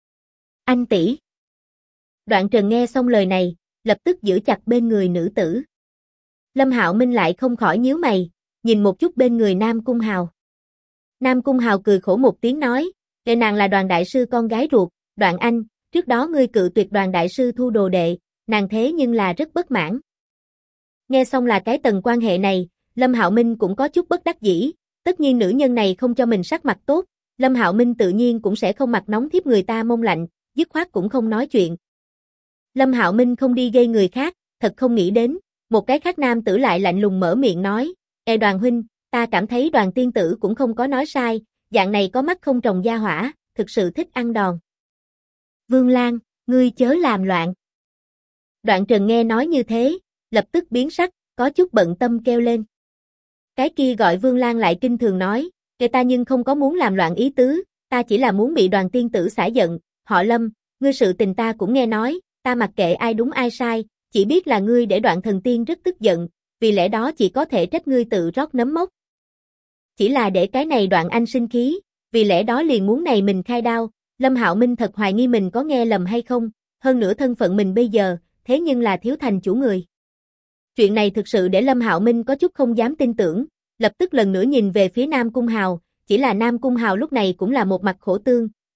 Anh tỷ. Đoạn Trần nghe xong lời này, lập tức giữ chặt bên người nữ tử. Lâm Hạo Minh lại không khỏi nhíu mày, nhìn một chút bên người Nam Cung Hào. Nam Cung Hào cười khổ một tiếng nói, để nàng là Đoàn đại sư con gái ruột, Đoạn Anh, trước đó ngươi cự tuyệt Đoàn đại sư thu đồ đệ, nàng thế nhưng là rất bất mãn. Nghe xong là cái tầng quan hệ này, Lâm Hạo Minh cũng có chút bất đắc dĩ, tất nhiên nữ nhân này không cho mình sắc mặt tốt, Lâm Hạo Minh tự nhiên cũng sẽ không mặt nóng thiếp người ta mông lạnh, dứt khoát cũng không nói chuyện. Lâm Hạo Minh không đi gây người khác, thật không nghĩ đến, một cái khác nam tử lại lạnh lùng mở miệng nói, Đoàn huynh, ta cảm thấy Đoàn tiên tử cũng không có nói sai, dạng này có mắt không trồng da hỏa, thực sự thích ăn đòn. Vương Lan, ngươi chớ làm loạn. Đoạn Trần nghe nói như thế, lập tức biến sắc, có chút bận tâm kêu lên. Cái kia gọi Vương Lan lại kinh thường nói, ta nhưng không có muốn làm loạn ý tứ, ta chỉ là muốn bị Đoàn tiên tử xả giận, họ Lâm, ngươi sự tình ta cũng nghe nói, ta mặc kệ ai đúng ai sai, chỉ biết là ngươi để Đoạn thần tiên rất tức giận, vì lẽ đó chỉ có thể trách ngươi tự rót nấm mốc. Chỉ là để cái này Đoạn anh sinh khí, vì lẽ đó liền muốn này mình khai đao, Lâm Hạo Minh thật hoài nghi mình có nghe lầm hay không, hơn nữa thân phận mình bây giờ, thế nhưng là thiếu thành chủ người. Chuyện này thực sự để Lâm Hạo Minh có chút không dám tin tưởng, lập tức lần nữa nhìn về phía Nam Cung Hào, chỉ là Nam Cung Hào lúc này cũng là một mặt khổ tương,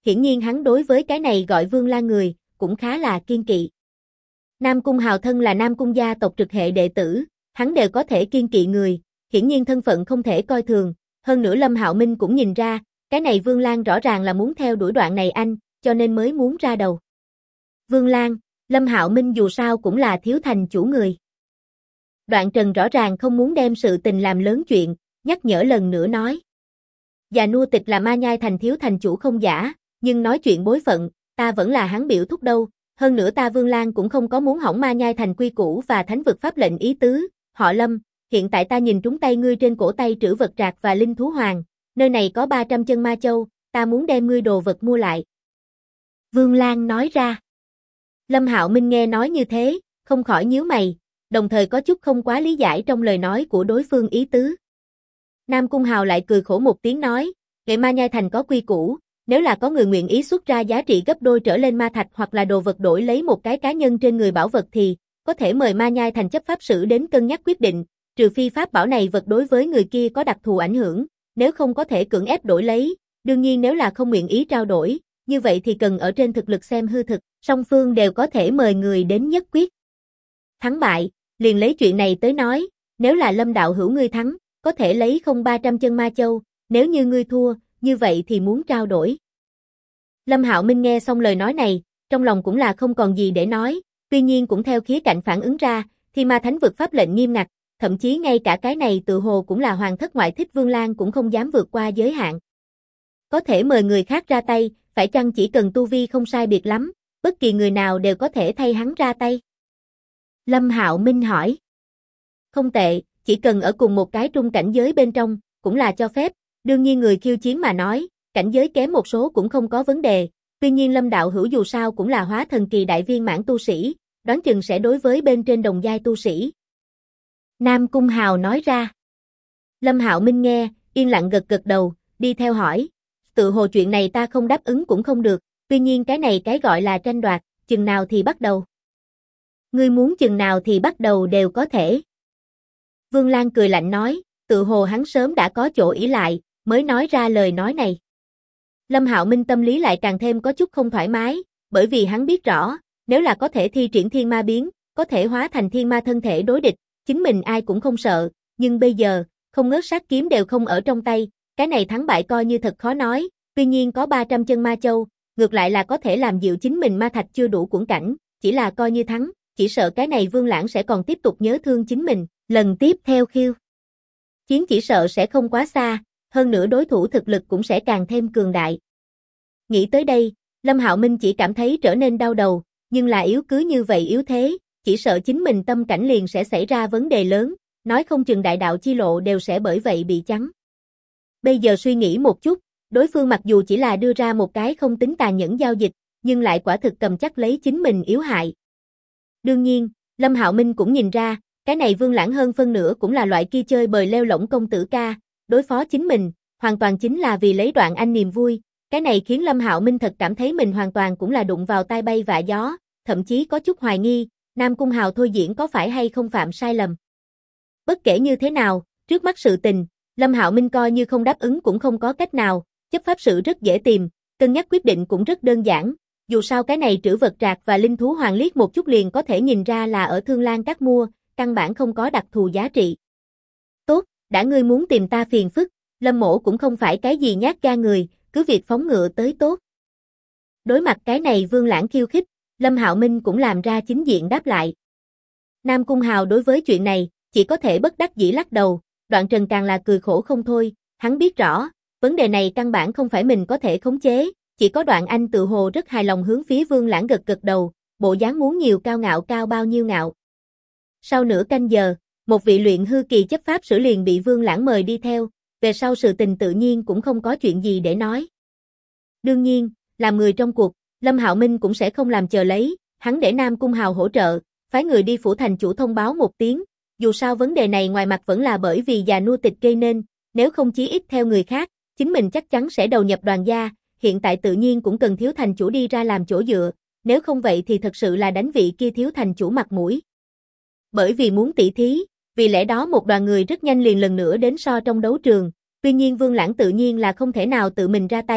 hiển nhiên hắn đối với cái này gọi Vương Lan người, cũng khá là kiên kỵ. Nam Cung Hào thân là Nam Cung gia tộc trực hệ đệ tử, hắn đều có thể kiên kỵ người, hiển nhiên thân phận không thể coi thường, hơn nữa Lâm Hạo Minh cũng nhìn ra, cái này Vương Lan rõ ràng là muốn theo đuổi Đoạn này anh, cho nên mới muốn ra đầu. Vương Lan, Lâm Hạo Minh dù sao cũng là thiếu thành chủ người. Đoạn Trần rõ ràng không muốn đem sự tình làm lớn chuyện, nhắc nhở lần nữa nói. Già nua tịch là Ma Nhai thành thiếu thành chủ không giả, nhưng nói chuyện bối phận, ta vẫn là hắn biểu thúc đâu, hơn nữa ta Vương Lan cũng không có muốn hỏng Ma Nhai thành quy củ và thánh vực pháp lệnh ý tứ, họ Lâm, hiện tại ta nhìn trúng tay ngươi trên cổ tay trữ vật trạc và linh thú hoàng, nơi này có 300 chân ma châu, ta muốn đem ngươi đồ vật mua lại. Vương Lan nói ra. Lâm Hạo Minh nghe nói như thế, không khỏi nhíu mày, đồng thời có chút không quá lý giải trong lời nói của đối phương ý tứ. Nam Cung Hào lại cười khổ một tiếng nói, Nghệ Ma Nhai thành có quy củ, nếu là có người nguyện ý xuất ra giá trị gấp đôi trở lên ma thạch hoặc là đồ vật đổi lấy một cái cá nhân trên người bảo vật thì, có thể mời Ma Nhai thành chấp pháp sử đến cân nhắc quyết định, trừ phi pháp bảo này vật đối với người kia có đặc thù ảnh hưởng, nếu không có thể cưỡng ép đổi lấy, đương nhiên nếu là không nguyện ý trao đổi, như vậy thì cần ở trên thực lực xem hư thực, song phương đều có thể mời người đến nhất quyết. Thắng bại, liền lấy chuyện này tới nói, nếu là Lâm đạo hữu ngươi thắng, có thể lấy không 300 chân ma châu, nếu như ngươi thua, như vậy thì muốn trao đổi. Lâm Hạo Minh nghe xong lời nói này, trong lòng cũng là không còn gì để nói, tuy nhiên cũng theo khía cạnh phản ứng ra, thì ma thánh vực pháp lệnh nghiêm ngặt, thậm chí ngay cả cái này tự hồ cũng là hoàng thất ngoại thích Vương Lan cũng không dám vượt qua giới hạn. Có thể mời người khác ra tay, phải chăng chỉ cần tu vi không sai biệt lắm, bất kỳ người nào đều có thể thay hắn ra tay? Lâm Hạo Minh hỏi. Không tệ, chỉ cần ở cùng một cái trung cảnh giới bên trong, cũng là cho phép, đương nhiên người khiêu chiến mà nói, cảnh giới kém một số cũng không có vấn đề, tuy nhiên Lâm đạo hữu dù sao cũng là hóa thần kỳ đại viên mãn tu sĩ, đoán chừng sẽ đối với bên trên đồng giai tu sĩ. Nam Cung Hào nói ra. Lâm Hạo Minh nghe, yên lặng gật gật đầu, đi theo hỏi, tự hồ chuyện này ta không đáp ứng cũng không được, tuy nhiên cái này cái gọi là tranh đoạt, chừng nào thì bắt đầu. Ngươi muốn chừng nào thì bắt đầu đều có thể. Vương Lan cười lạnh nói, tự hồ hắn sớm đã có chỗ ỷ lại, mới nói ra lời nói này. Lâm Hạo Minh tâm lý lại càng thêm có chút không thoải mái, bởi vì hắn biết rõ, nếu là có thể thi triển thiên ma biến, có thể hóa thành thiên ma thân thể đối địch, chính mình ai cũng không sợ, nhưng bây giờ, không ngớt sát kiếm đều không ở trong tay, cái này thắng bại coi như thật khó nói, tuy nhiên có 300 chân ma châu, ngược lại là có thể làm dịu chính mình ma thạch chưa đủ cuồng cảnh, chỉ là coi như thắng, chỉ sợ cái này Vương Lãng sẽ còn tiếp tục nhớ thương chính mình, lần tiếp theo khiêu chiến chỉ sợ sẽ không quá xa, hơn nữa đối thủ thực lực cũng sẽ càng thêm cường đại. Nghĩ tới đây, Lâm Hạo Minh chỉ cảm thấy trở nên đau đầu, nhưng là yếu cứ như vậy yếu thế, chỉ sợ chính mình tâm cảnh liền sẽ xảy ra vấn đề lớn, nói không chừng đại đạo chi lộ đều sẽ bởi vậy bị chắn. Bây giờ suy nghĩ một chút, đối phương mặc dù chỉ là đưa ra một cái không tính tàn nhẫn giao dịch, nhưng lại quả thực cầm chắc lấy chính mình yếu hại. Đương nhiên, Lâm Hạo Minh cũng nhìn ra, cái này Vương Lãng hơn phân nửa cũng là loại kia chơi bời lêu lổng công tử ca, đối phó chính mình, hoàn toàn chính là vì lấy Đoạn Anh niềm vui, cái này khiến Lâm Hạo Minh thật cảm thấy mình hoàn toàn cũng là đụng vào tai bay vạ gió, thậm chí có chút hoài nghi, Nam Cung Hào thôi diễn có phải hay không phạm sai lầm. Bất kể như thế nào, trước mắt sự tình, Lâm Hạo Minh coi như không đáp ứng cũng không có cách nào, chấp pháp sự rất dễ tìm, cân nhắc quyết định cũng rất đơn giản, dù sao cái này trữ vật trạc và linh thú hoàng liếc một chút liền có thể nhìn ra là ở Thương Lan Các mua, căn bản không có đặc thù giá trị. Tốt, đã ngươi muốn tìm ta phiền phức, Lâm mỗ cũng không phải cái gì nhát gan người, cứ việc phóng ngựa tới tốt. Đối mặt cái này Vương Lãng khiêu khích, Lâm Hạo Minh cũng làm ra chính diện đáp lại. Nam Cung Hào đối với chuyện này, chỉ có thể bất đắc dĩ lắc đầu, Đoạn Trần càng là cười khổ không thôi, hắn biết rõ, vấn đề này căn bản không phải mình có thể khống chế, chỉ có Đoạn Anh tự hồ rất hài lòng hướng phía Vương Lãng gật gật đầu, bộ dáng muốn nhiều cao ngạo cao bao nhiêu ngạo. Sau nửa canh giờ, một vị luyện hư kỳ chấp pháp sử liền bị Vương Lãng mời đi theo, về sau sự tình tự nhiên cũng không có chuyện gì để nói. Đương nhiên, làm người trong cuộc, Lâm Hạo Minh cũng sẽ không làm chờ lấy, hắn để Nam Cung Hào hỗ trợ, phái người đi phủ thành chủ thông báo một tiếng, dù sao vấn đề này ngoài mặt vẫn là bởi vì già nua tịch gây nên, nếu không chí ít theo người khác, chính mình chắc chắn sẽ đầu nhập Đoàn gia, hiện tại tự nhiên cũng cần thiếu thành chủ đi ra làm chỗ dựa, nếu không vậy thì thật sự là đánh vị kia thiếu thành chủ mặt mũi. Bởi vì muốn tỷ thí, vì lẽ đó một đoàn người rất nhanh liền lần nữa đến so trong đấu trường, tuy nhiên Vương Lãng tự nhiên là không thể nào tự mình ra tay,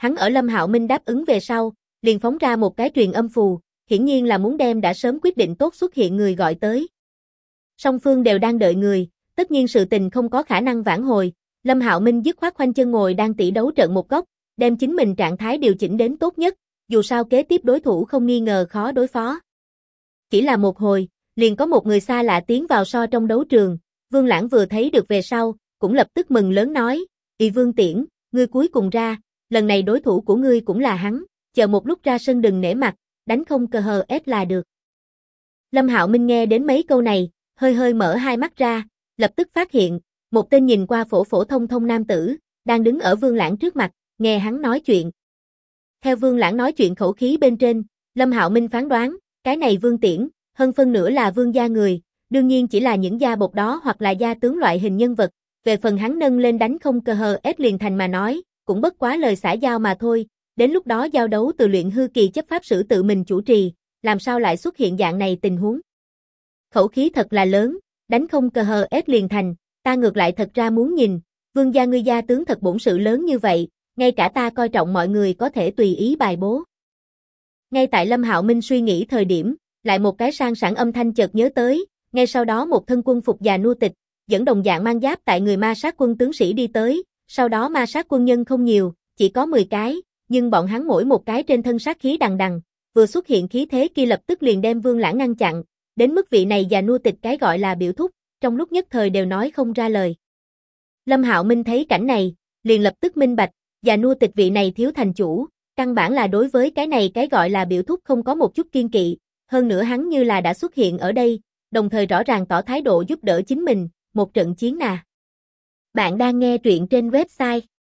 Hắn ở Lâm Hạo Minh đáp ứng về sau, liền phóng ra một cái truyền âm phù, hiển nhiên là muốn đem đã sớm quyết định tốt xuất hiện người gọi tới. Song phương đều đang đợi người, tất nhiên sự tình không có khả năng vãn hồi, Lâm Hạo Minh dứt khoát khoanh chân ngồi đang tỷ đấu trận một góc, đem chính mình trạng thái điều chỉnh đến tốt nhất, dù sao kế tiếp đối thủ không nghi ngờ khó đối phó. Chỉ là một hồi, liền có một người xa lạ tiến vào so trong đấu trường, Vương Lãng vừa thấy được về sau, cũng lập tức mừng lớn nói, Vương Tiễn, ngươi cuối cùng ra, lần này đối thủ của ngươi cũng là hắn, chờ một lúc ra sân đừng nể mặt, đánh không cờ hờ ép là được. Lâm Hạo Minh nghe đến mấy câu này, hơi hơi mở hai mắt ra, lập tức phát hiện, một tên nhìn qua phổ phổ thông thông nam tử, đang đứng ở Vương Lãng trước mặt, nghe hắn nói chuyện. Theo Vương Lãng nói chuyện khẩu khí bên trên, Lâm Hạo Minh phán đoán, cái này Vương Tiễn, hơn phân nửa là Vương gia người, đương nhiên chỉ là những gia bột đó hoặc là gia tướng loại hình nhân vật, về phần hắn nâng lên đánh không cờ hờ ép liền thành mà nói, cũng bất quá lời xã giao mà thôi, đến lúc đó giao đấu từ luyện hư kỳ chấp pháp sử tự mình chủ trì, làm sao lại xuất hiện dạng này tình huống. Khẩu khí thật là lớn, đánh không cờ hờ ép liền thành, ta ngược lại thật ra muốn nhìn, Vương gia ngươi gia tướng thật bổn sự lớn như vậy, ngay cả ta coi trọng mọi người có thể tùy ý bài bố. Ngay tại Lâm Hạo Minh suy nghĩ thời điểm, lại một cái sang sảng âm thanh chợt nhớ tới, ngay sau đó một thân quân phục già nua tịch, dẫn đồng dạng mang giáp tại người ma sát quân tướng sĩ đi tới, sau đó ma sát quân nhân không nhiều, chỉ có 10 cái, nhưng bọn hắn mỗi một cái trên thân sát khí đằng đằng, vừa xuất hiện khí thế kia lập tức liền đem Vương Lãng ngăn chặn, đến mức vị này già nua tịch cái gọi là biểu thúc, trong lúc nhất thời đều nói không ra lời. Lâm Hạo Minh thấy cảnh này, liền lập tức minh bạch, già nua tịch vị này thiếu thành chủ, căn bản là đối với cái này cái gọi là biểu thúc không có một chút kiên kỵ, hơn nữa hắn như là đã xuất hiện ở đây, đồng thời rõ ràng tỏ thái độ giúp đỡ chính mình, một trận chiến nà. Bạn đang nghe truyện trên website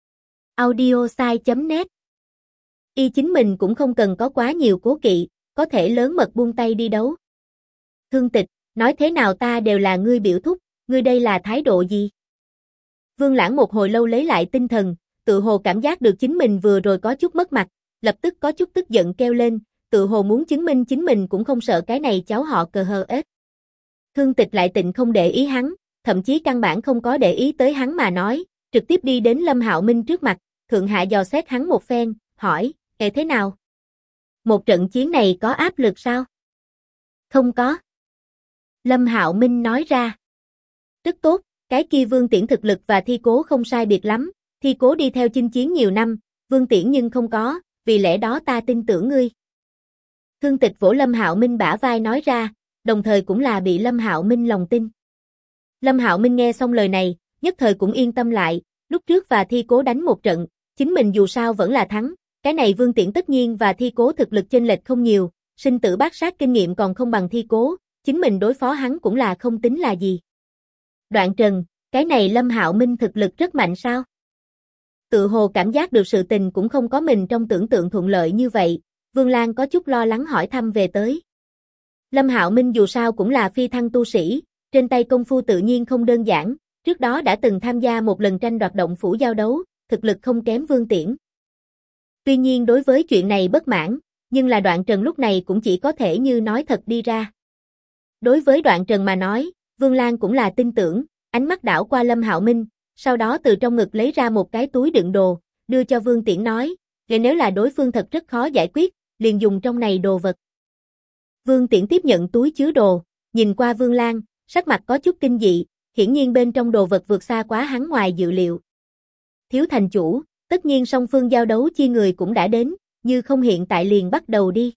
audiosai.net. Y chính mình cũng không cần có quá nhiều cố kỵ, có thể lớn mật buông tay đi đấu. Thương Tịch, nói thế nào ta đều là ngươi biểu thúc, ngươi đây là thái độ gì? Vương Lãng một hồi lâu lấy lại tinh thần, tự hồ cảm giác được chính mình vừa rồi có chút mất mặt, lập tức có chút tức giận kêu lên, tự hồ muốn chứng minh chính mình cũng không sợ cái này cháu họ cờ hờ ếch. Thương Tịch lại tịnh không để ý hắn, thậm chí căn bản không có để ý tới hắn mà nói, trực tiếp đi đến Lâm Hạo Minh trước mặt, thượng hạ dò xét hắn một phen, hỏi, thế nào? Một trận chiến này có áp lực sao? Không có. Lâm Hạo Minh nói ra. Rất tốt, cái kia Vương Tiễn thực lực và Thi Cố không sai biệt lắm, Thi Cố đi theo chinh chiến nhiều năm, Vương Tiễn nhưng không có, vì lẽ đó ta tin tưởng ngươi. Thương Tịch vỗ Lâm Hạo Minh bả vai nói ra, đồng thời cũng là bị Lâm Hạo Minh lòng tin. Lâm Hạo Minh nghe xong lời này, nhất thời cũng yên tâm lại, lúc trước và Thi Cố đánh một trận, chính mình dù sao vẫn là thắng, cái này Vương Tiễn tất nhiên và Thi Cố thực lực chênh lệch không nhiều, sinh tử bát sát kinh nghiệm còn không bằng Thi Cố, chính mình đối phó hắn cũng là không tính là gì. Đoạn Trần, cái này Lâm Hạo Minh thực lực rất mạnh sao? Tự hồ cảm giác được sự tình cũng không có mình trong tưởng tượng thuận lợi như vậy, Vương Lan có chút lo lắng hỏi thăm về tới. Lâm Hạo Minh dù sao cũng là phi thăng tu sĩ, trên tay công phu tự nhiên không đơn giản, trước đó đã từng tham gia một lần tranh đoạt động phủ giao đấu, thực lực không kém Vương Tiễn. Tuy nhiên đối với chuyện này bất mãn, nhưng là Đoạn Trần lúc này cũng chỉ có thể như nói thật đi ra. Đối với Đoạn Trần mà nói, Vương Lan cũng là tin tưởng, ánh mắt đảo qua Lâm Hạo Minh, sau đó từ trong ngực lấy ra một cái túi đựng đồ, đưa cho Vương Tiễn nói, nếu là đối phương thật rất khó giải quyết, liền dùng trong này đồ vật. Vương Tiễn tiếp nhận túi chứa đồ, nhìn qua Vương Lan, sắc mặt có chút kinh dị, hiển nhiên bên trong đồ vật vượt xa quá hắn ngoài dự liệu. Thiếu thành chủ, tất nhiên song phương giao đấu chi người cũng đã đến, như không hiện tại liền bắt đầu đi.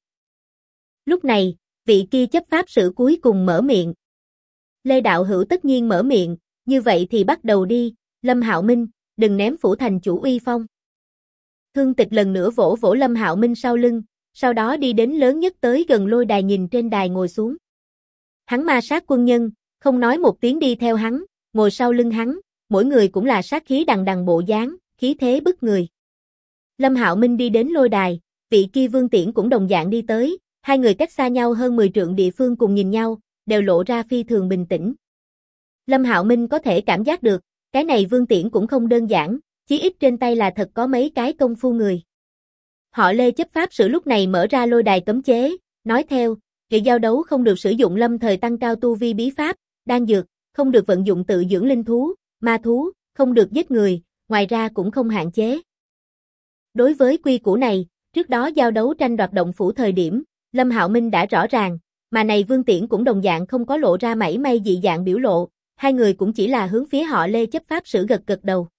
Lúc này, vị kia chấp pháp sử cuối cùng mở miệng. Lê Đạo Hữu tất nhiên mở miệng, như vậy thì bắt đầu đi, Lâm Hạo Minh, đừng ném phủ thành chủ uy phong. Thương Tịch lần nữa vỗ vỗ Lâm Hạo Minh sau lưng, sau đó đi đến lớn nhất tới gần lôi đài nhìn trên đài ngồi xuống. Hắn ma sát quân nhân, không nói một tiếng đi theo hắn, ngồi sau lưng hắn, mỗi người cũng là sát khí đằng đằng bộ dáng, khí thế bức người. Lâm Hạo Minh đi đến lôi đài, vị kia Vương Tiễn cũng đồng dạng đi tới, hai người cách xa nhau hơn 10 trượng địa phương cùng nhìn nhau, đều lộ ra phi thường bình tĩnh. Lâm Hạo Minh có thể cảm giác được, cái này Vương Tiễn cũng không đơn giản, chí ít trên tay là thật có mấy cái công phu người. Họ Lê chấp pháp sử lúc này mở ra lôi đài cấm chế, nói theo, kỳ giao đấu không được sử dụng lâm thời tăng cao tu vi bí pháp, đan dược, không được vận dụng tự dưỡng linh thú, ma thú, không được giết người, ngoài ra cũng không hạn chế. Đối với quy củ này, trước đó giao đấu tranh đoạt động phủ thời điểm, Lâm Hạo Minh đã rõ ràng, mà này Vương Tiễn cũng đồng dạng không có lộ ra mảy may dị dạng biểu lộ, hai người cũng chỉ là hướng phía họ Lê chấp pháp sử gật gật đầu.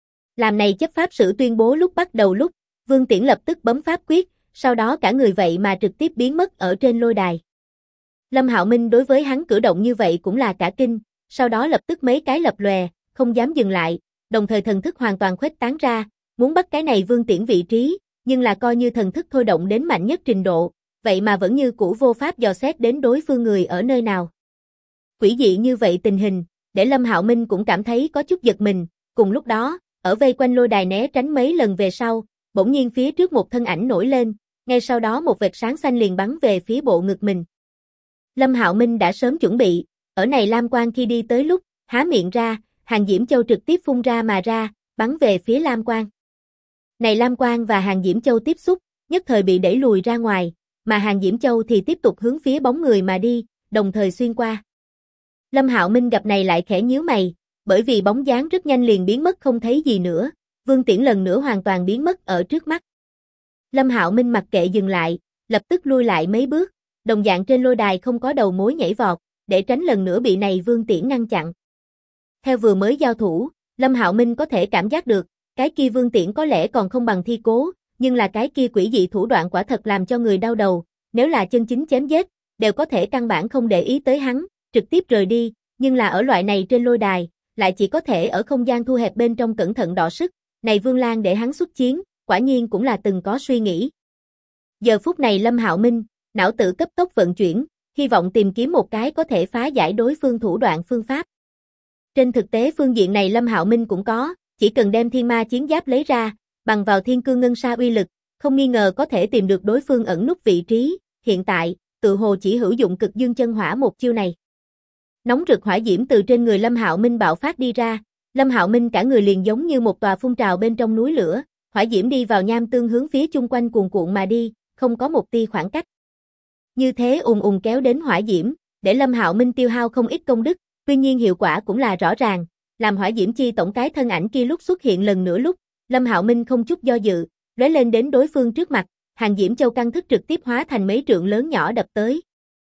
Làm này chấp pháp sử tuyên bố lúc bắt đầu lúc, Vương Tiễn lập tức bấm pháp quyết, sau đó cả người vậy mà trực tiếp biến mất ở trên lôi đài. Lâm Hạo Minh đối với hắn cử động như vậy cũng là cả kinh, sau đó lập tức mấy cái lập lòe, không dám dừng lại, đồng thời thần thức hoàn toàn khuếch tán ra, muốn bắt cái này Vương Tiễn vị trí, nhưng là coi như thần thức thôi động đến mạnh nhất trình độ, vậy mà vẫn như cũ vô pháp dò xét đến đối phương người ở nơi nào. Quỷ dị như vậy tình hình, để Lâm Hạo Minh cũng cảm thấy có chút giật mình, cùng lúc đó, ở vây quanh lôi đài né tránh mấy lần về sau, bỗng nhiên phía trước một thân ảnh nổi lên, ngay sau đó một vệt sáng xanh liền bắn về phía bộ ngực mình. Lâm Hạo Minh đã sớm chuẩn bị, ở này lam quang khi đi tới lúc, há miệng ra, Hàng Diễm Châu trực tiếp phun ra mà ra, bắn về phía lam quang. Này lam quang và Hàng Diễm Châu tiếp xúc, nhất thời bị đẩy lùi ra ngoài, mà Hàng Diễm Châu thì tiếp tục hướng phía bóng người mà đi, đồng thời xuyên qua. Lâm Hạo Minh gặp này lại khẽ nhíu mày, bởi vì bóng dáng rất nhanh liền biến mất không thấy gì nữa, Vương Tiễn lần nữa hoàn toàn biến mất ở trước mắt. Lâm Hạo Minh mặc kệ dừng lại, lập tức lui lại mấy bước, đồng dạng trên lôi đài không có đầu mối nhảy vọt, để tránh lần nữa bị này Vương Tiễn ngăn chặn. Theo vừa mới giao thủ, Lâm Hạo Minh có thể cảm giác được, cái kia Vương Tiễn có lẽ còn không bằng thi cố, nhưng là cái kia quỷ dị thủ đoạn quả thật làm cho người đau đầu, nếu là chân chính chém giết, đều có thể căn bản không để ý tới hắn, trực tiếp rời đi, nhưng là ở loại này trên lôi đài, lại chỉ có thể ở không gian thu hẹp bên trong cẩn thận đọ sức, này Vương Lan để hắn xuất chiến, quả nhiên cũng là từng có suy nghĩ. Giờ phút này Lâm Hạo Minh, não tử cấp tốc vận chuyển, hy vọng tìm kiếm một cái có thể phá giải đối phương thủ đoạn phương pháp. Trên thực tế phương diện này Lâm Hạo Minh cũng có, chỉ cần đem thiên ma chiến giáp lấy ra, bằng vào thiên cương ngân sa uy lực, không nghi ngờ có thể tìm được đối phương ẩn núp vị trí, hiện tại, tự hồ chỉ hữu dụng cực dương chân hỏa một chiêu này. Nóng rực hỏa diễm từ trên người Lâm Hạo Minh bạo phát đi ra, Lâm Hạo Minh cả người liền giống như một tòa phun trào bên trong núi lửa, hỏa diễm đi vào nham tương hướng phía chung quanh cuồn cuộn mà đi, không có một tia khoảng cách. Như thế ùn ùn kéo đến hỏa diễm, để Lâm Hạo Minh tiêu hao không ít công đức, tuy nhiên hiệu quả cũng là rõ ràng, làm hỏa diễm chi tổng cái thân ảnh kia lúc xuất hiện lần nữa lúc, Lâm Hạo Minh không chút do dự, lóe lên đến đối phương trước mặt, Hàng Diễm Châu căn thức trực tiếp hóa thành mấy trượng lớn nhỏ đập tới.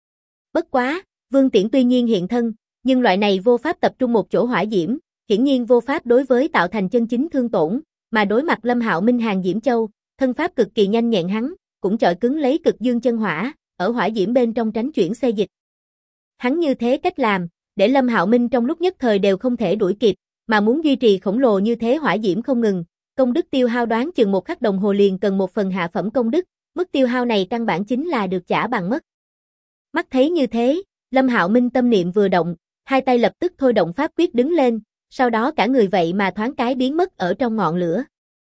Bất quá, Vương Tiễn tuy nhiên hiện thân, nhưng loại này vô pháp tập trung một chỗ hỏa diễm, hiển nhiên vô pháp đối với tạo thành chân chính thương tổn, mà đối mặt Lâm Hạo Minh Hàng Diễm Châu, thân pháp cực kỳ nhanh nhẹn hắn, cũng chọi cứng lấy cực dương chân hỏa, ở hỏa diễm bên trong tránh chuyển xê dịch. Hắn như thế cách làm, để Lâm Hạo Minh trong lúc nhất thời đều không thể đuổi kịp, mà muốn duy trì khổng lồ như thế hỏa diễm không ngừng, công đức tiêu hao đoán chừng một khắc đồng hồ liền cần một phần hạ phẩm công đức, mức tiêu hao này căn bản chính là được trả bằng mất. Mắt thấy như thế, Lâm Hạo Minh tâm niệm vừa động, hai tay lập tức thôi động pháp quyết đứng lên, sau đó cả người vậy mà thoáng cái biến mất ở trong ngọn lửa.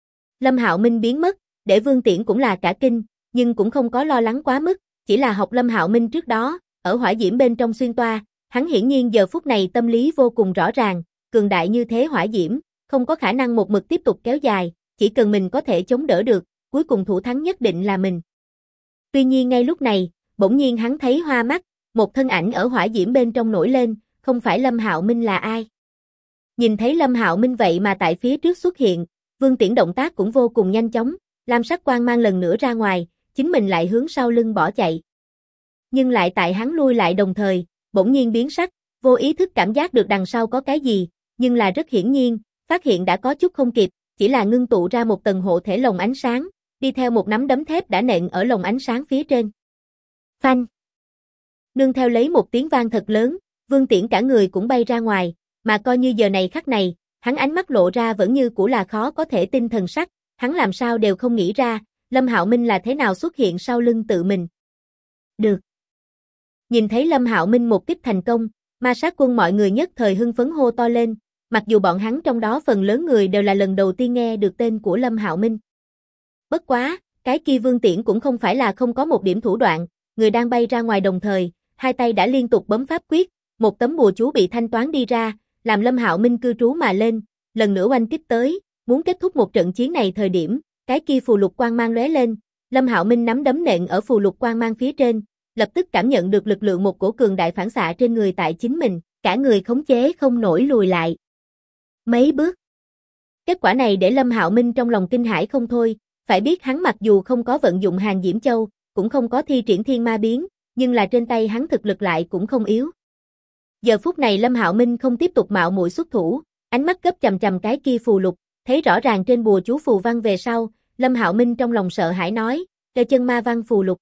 Lâm Hạo Minh biến mất, để Vương Tiễn cũng là cả kinh, nhưng cũng không có lo lắng quá mức, chỉ là học Lâm Hạo Minh trước đó, ở hỏa diễm bên trong xuyên toa, hắn hiển nhiên giờ phút này tâm lý vô cùng rõ ràng, cường đại như thế hỏa diễm, không có khả năng một mực tiếp tục kéo dài, chỉ cần mình có thể chống đỡ được, cuối cùng thủ thắng nhất định là mình. Tuy nhiên ngay lúc này, bỗng nhiên hắn thấy hoa mắt, một thân ảnh ở hỏa diễm bên trong nổi lên, không phải Lâm Hạo Minh là ai. Nhìn thấy Lâm Hạo Minh vậy mà tại phía trước xuất hiện, Vương Tiễn động tác cũng vô cùng nhanh chóng, lam sắc quang mang lần nữa ra ngoài, chính mình lại hướng sau lưng bỏ chạy. Nhưng lại tại hắn lui lại đồng thời, bỗng nhiên biến sắc, vô ý thức cảm giác được đằng sau có cái gì, nhưng là rất hiển nhiên, phát hiện đã có chút không kịp, chỉ là ngưng tụ ra một tầng hộ thể lồng ánh sáng, đi theo một nắm đấm thép đã nện ở lồng ánh sáng phía trên. Phanh! Nương theo lấy một tiếng vang thật lớn, Vương Tiễn cả người cũng bay ra ngoài, mà coi như giờ này khắc này, hắn ánh mắt lộ ra vẫn như cũ là khó có thể tin thần sắc, hắn làm sao đều không nghĩ ra, Lâm Hạo Minh là thế nào xuất hiện sau lưng tự mình. Được! Nhìn thấy Lâm Hạo Minh một kích thành công, ma sát quân mọi người nhất thời hưng phấn hô to lên, mặc dù bọn hắn trong đó phần lớn người đều là lần đầu tiên nghe được tên của Lâm Hạo Minh. Bất quá, cái kia Vương Tiễn cũng không phải là không có một điểm thủ đoạn, người đang bay ra ngoài đồng thời, hai tay đã liên tục bấm pháp quyết, một tấm bùa chú bị thanh toán đi ra, làm Lâm Hạo Minh cư trú mà lên, lần nữa oanh kích tới, muốn kết thúc một trận chiến này thời điểm, cái kia phù lục quang mang lóe lên, Lâm Hạo Minh nắm đấm nện ở phù lục quang mang phía trên, lập tức cảm nhận được lực lượng một cổ cường đại phản xạ trên người tại chính mình, cả người khống chế không nổi lùi lại mấy bước. Kết quả này để Lâm Hạo Minh trong lòng kinh hãi không thôi, Phải biết hắn mặc dù không có vận dụng Hàn Diễm Châu, cũng không có thi triển thiên ma biến, nhưng là trên tay hắn thực lực lại cũng không yếu. Giờ phút này Lâm Hạo Minh không tiếp tục mạo muội xuất thủ, ánh mắt gấp chằm chằm cái kia phù lục, thấy rõ ràng trên bùa chú phù văn về sau, Lâm Hạo Minh trong lòng sợ hãi nói, "Kê chân ma văn phù lục."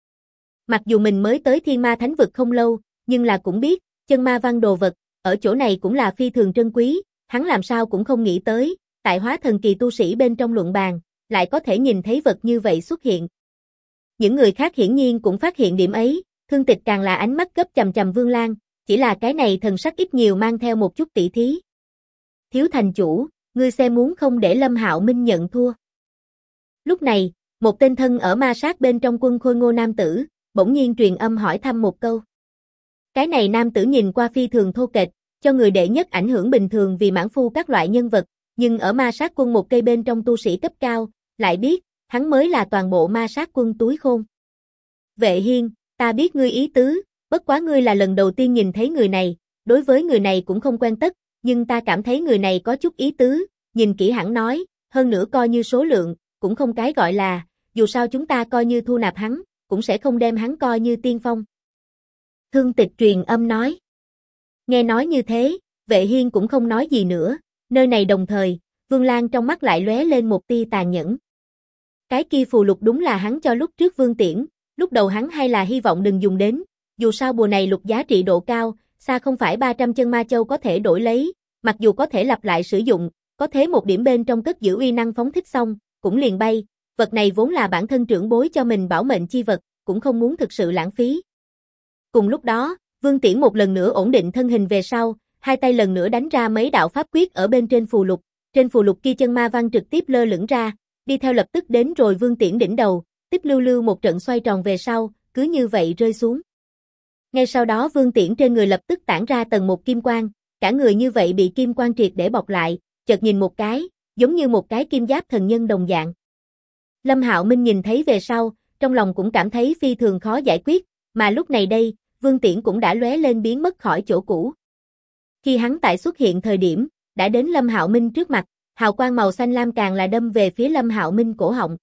Mặc dù mình mới tới Thiên Ma Thánh vực không lâu, nhưng là cũng biết, chân ma văn đồ vật, ở chỗ này cũng là phi thường trân quý, hắn làm sao cũng không nghĩ tới, tại hóa thần kỳ tu sĩ bên trong luận bàn, lại có thể nhìn thấy vật như vậy xuất hiện. Những người khác hiển nhiên cũng phát hiện điểm ấy, Thương Tịch càng là ánh mắt gấp chằm chằm Vương Lan, chỉ là cái này thần sắc ít nhiều mang theo một chút tỉ thí. "Thiếu thành chủ, ngươi xem muốn không để Lâm Hạo Minh nhận thua." Lúc này, một tên thân ở ma sát bên trong quân khôi ngô nam tử, bỗng nhiên truyền âm hỏi thăm một câu. Cái này nam tử nhìn qua phi thường thô kệch, cho người đệ nhất ảnh hưởng bình thường vì mãn phu các loại nhân vật, nhưng ở ma sát quân một cây bên trong tu sĩ cấp cao, lại biết, hắn mới là toàn bộ ma sát quân túi khôn. "Vệ Hiên, ta biết ngươi ý tứ, bất quá ngươi là lần đầu tiên nhìn thấy người này, đối với người này cũng không quen tất, nhưng ta cảm thấy người này có chút ý tứ, nhìn kỹ hẳn nói, hơn nữa coi như số lượng, cũng không cái gọi là, dù sao chúng ta coi như thu nạp hắn, cũng sẽ không đem hắn coi như tiên phong." Thương Tịch truyền âm nói. Nghe nói như thế, Vệ Hiên cũng không nói gì nữa, nơi này đồng thời, Vương Lan trong mắt lại lóe lên một tia tàn nhẫn. Cái kia phù lục đúng là hắn cho lúc trước Vương Tiễn, lúc đầu hắn hay là hy vọng đừng dùng đến, dù sao bùa này lục giá trị độ cao, xa không phải 300 chân ma châu có thể đổi lấy, mặc dù có thể lặp lại sử dụng, có thế một điểm bên trong cất giữ uy năng phóng thích xong, cũng liền bay, vật này vốn là bản thân trưởng bối cho mình bảo mệnh chi vật, cũng không muốn thực sự lãng phí. Cùng lúc đó, Vương Tiễn một lần nữa ổn định thân hình về sau, hai tay lần nữa đánh ra mấy đạo pháp quyết ở bên trên phù lục kia chân ma văn trực tiếp lơ lửng ra, đi theo lập tức đến rồi Vương Tiễn đỉnh đầu, tiếp lưu lưu một trận xoay tròn về sau, cứ như vậy rơi xuống. Ngay sau đó Vương Tiễn trên người lập tức tản ra tầng một kim quang, cả người như vậy bị kim quang triệt để bọc lại, chợt nhìn một cái, giống như một cái kim giáp thần nhân đồng dạng. Lâm Hạo Minh nhìn thấy về sau, trong lòng cũng cảm thấy phi thường khó giải quyết, mà lúc này đây, Vương Tiễn cũng đã lóe lên biến mất khỏi chỗ cũ. Khi hắn tại xuất hiện thời điểm, đã đến Lâm Hạo Minh trước mặt, hào quang màu xanh lam càng là đâm về phía Lâm Hạo Minh cổ họng.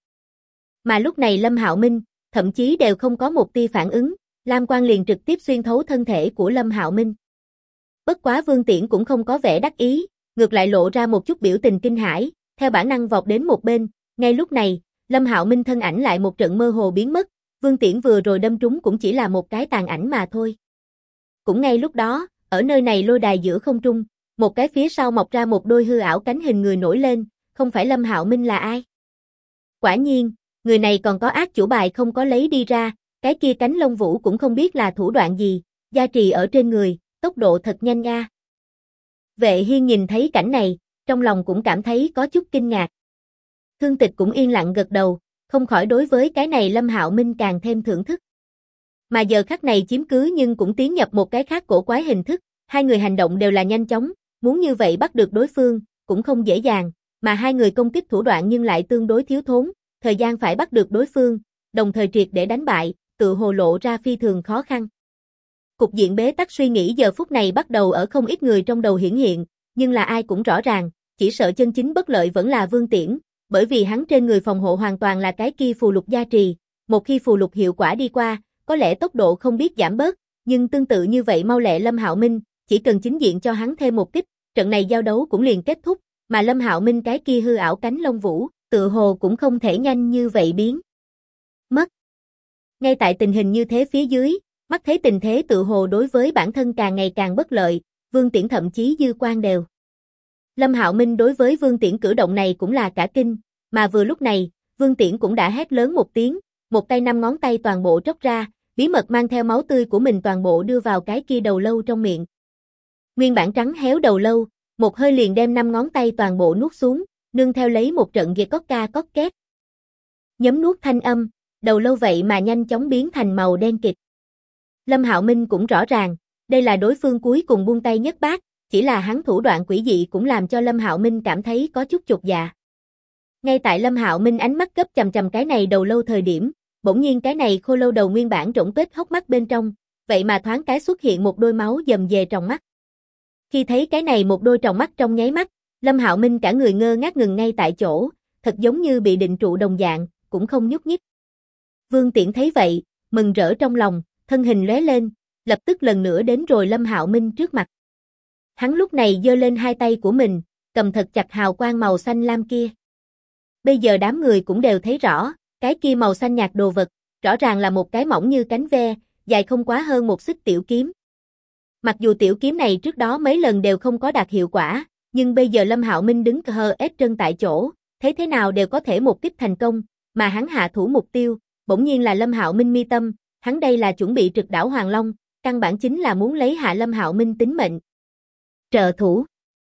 Mà lúc này Lâm Hạo Minh, thậm chí đều không có một tia phản ứng, lam quang liền trực tiếp xuyên thấu thân thể của Lâm Hạo Minh. Bất quá Vương Tiễn cũng không có vẻ đắc ý, ngược lại lộ ra một chút biểu tình kinh hãi, theo bản năng vọt đến một bên, ngay lúc này, Lâm Hạo Minh thân ảnh lại một trận mơ hồ biến mất, Vương Tiễn vừa rồi đâm trúng cũng chỉ là một cái tàn ảnh mà thôi. Cũng ngay lúc đó, ở nơi này lôi đài giữa không trung, một cái phía sau mọc ra một đôi hư ảo cánh hình người nổi lên, không phải Lâm Hạo Minh là ai? Quả nhiên, người này còn có ác chủ bài không có lấy đi ra, cái kia cánh lông vũ cũng không biết là thủ đoạn gì, gia trì ở trên người, tốc độ thật nhanh nha. Vệ Hiên nhìn thấy cảnh này, trong lòng cũng cảm thấy có chút kinh ngạc. Thương Tịch cũng yên lặng gật đầu, không khỏi đối với cái này Lâm Hạo Minh càng thêm thưởng thức. Mà giờ khắc này chiếm cứ nhưng cũng tiến nhập một cái khác cổ quái hình thức, hai người hành động đều là nhanh chóng, muốn như vậy bắt được đối phương, cũng không dễ dàng, mà hai người công kích thủ đoạn nhưng lại tương đối thiếu thốn, thời gian phải bắt được đối phương, đồng thời triệt để đánh bại, tự hồ lộ ra phi thường khó khăn. Cục diện bế tắc suy nghĩ giờ phút này bắt đầu ở không ít người trong đầu hiển hiện, nhưng là ai cũng rõ ràng, chỉ sợ chân chính bất lợi vẫn là Vương Tiễn, bởi vì hắn trên người phòng hộ hoàn toàn là cái kia phù lục gia trì, một khi phù lục hiệu quả đi qua, có lẽ tốc độ không biết giảm bớt, nhưng tương tự như vậy mau lẹ Lâm Hạo Minh, chỉ cần chính diện cho hắn thêm một kích, trận này giao đấu cũng liền kết thúc, mà Lâm Hạo Minh cái kia hư ảo cánh lông vũ, tự hồ cũng không thể nhanh như vậy biến mất. Ngay tại tình hình như thế phía dưới, mắt thấy tình thế tự hồ đối với bản thân càng ngày càng bất lợi, Vương Tiễn thậm chí dư quan đều. Lâm Hạo Minh đối với Vương Tiễn cử động này cũng là cả kinh, mà vừa lúc này, Vương Tiễn cũng đã hét lớn một tiếng, một tay 5 ngón tay toàn bộ tróc ra, bí mật mang theo máu tươi của mình toàn bộ đưa vào cái kia đầu lâu trong miệng. Nguyên bản trắng héo đầu lâu, một hơi liền đem 5 ngón tay toàn bộ nuốt xuống, nương theo lấy một trận ghê cót ca cót két. Nhấm nuốt thanh âm, đầu lâu vậy mà nhanh chóng biến thành màu đen kịt. Lâm Hạo Minh cũng rõ ràng, đây là đối phương cuối cùng buông tay nhất bát, chỉ là hắn thủ đoạn quỷ dị cũng làm cho Lâm Hạo Minh cảm thấy có chút chột dạ. Ngay tại Lâm Hạo Minh ánh mắt gấp chằm chằm cái này đầu lâu thời điểm, bỗng nhiên cái này khô lâu đầu nguyên bản rỗng tuếch hốc mắt bên trong, vậy mà thoáng cái xuất hiện một đôi máu dầm dề trong mắt. Khi thấy cái này một đôi tròng mắt trong nháy mắt, Lâm Hạo Minh cả người ngơ ngác ngừng ngay tại chỗ, thật giống như bị định trụ đồng dạng, cũng không nhúc nhích. Vương Tiễn thấy vậy, mừng rỡ trong lòng, thân hình lóe lên, lập tức lần nữa đến rồi Lâm Hạo Minh trước mặt. Hắn lúc này giơ lên hai tay của mình, cầm thật chặt hào quang màu xanh lam kia. Bây giờ đám người cũng đều thấy rõ, cái kia màu xanh nhạt đồ vật, rõ ràng là một cái mỏng như cánh ve, dài không quá hơn một xích tiểu kiếm. Mặc dù tiểu kiếm này trước đó mấy lần đều không có đạt hiệu quả, nhưng bây giờ Lâm Hạo Minh đứng hờ ết trân tại chỗ, thấy thế nào đều có thể một kích thành công, mà hắn hạ thủ mục tiêu, bỗng nhiên là Lâm Hạo Minh mi tâm, hắn đây là chuẩn bị trực đảo Hoàng Long, căn bản chính là muốn lấy hạ Lâm Hạo Minh tính mệnh. Trợ thủ.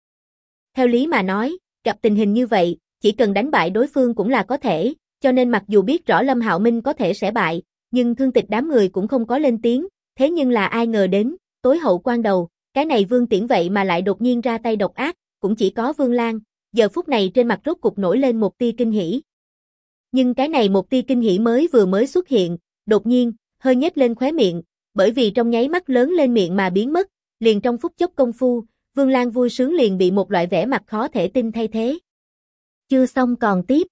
Theo lý mà nói, gặp tình hình như vậy, chỉ cần đánh bại đối phương cũng là có thể, cho nên mặc dù biết rõ Lâm Hạo Minh có thể sẽ bại, nhưng Thương Tịch đám người cũng không có lên tiếng, thế nhưng là ai ngờ đến, tối hậu quan đầu, cái này Vương Tiễn vậy mà lại đột nhiên ra tay độc ác, cũng chỉ có Vương Lang, giờ phút này trên mặt rốt cục nổi lên một tia kinh hỉ. Nhưng cái này một tia kinh hỉ mới xuất hiện, đột nhiên, hơi nhếch lên khóe miệng, bởi vì trong nháy mắt lớn lên miệng mà biến mất, liền trong phút chốc công phu, Vương Lang vui sướng liền bị một loại vẻ mặt khó thể tin thay thế. Chưa xong còn tiếp.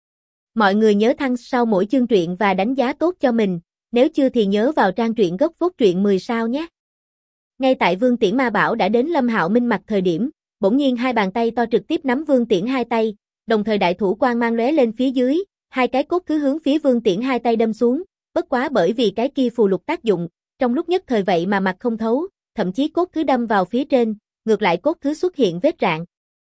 Mọi người nhớ thăng sau mỗi chương truyện và đánh giá tốt cho mình, nếu chưa thì nhớ vào trang truyện gốc phốt truyện 10 sao nhé. Ngay tại Vương Tiễn ma bảo đã đến Lâm Hạo Minh mặt thời điểm, bỗng nhiên hai bàn tay to trực tiếp nắm Vương Tiễn hai tay, đồng thời đại thủ quang mang lóe lên phía dưới, hai cái cốt cứ hướng phía Vương Tiễn hai tay đâm xuống, bất quá bởi vì cái kia phù lục tác dụng, trong lúc nhất thời vậy mà mặt không thấu, thậm chí cốt thứ đâm vào phía trên, ngược lại cốt thứ xuất hiện vết rạn.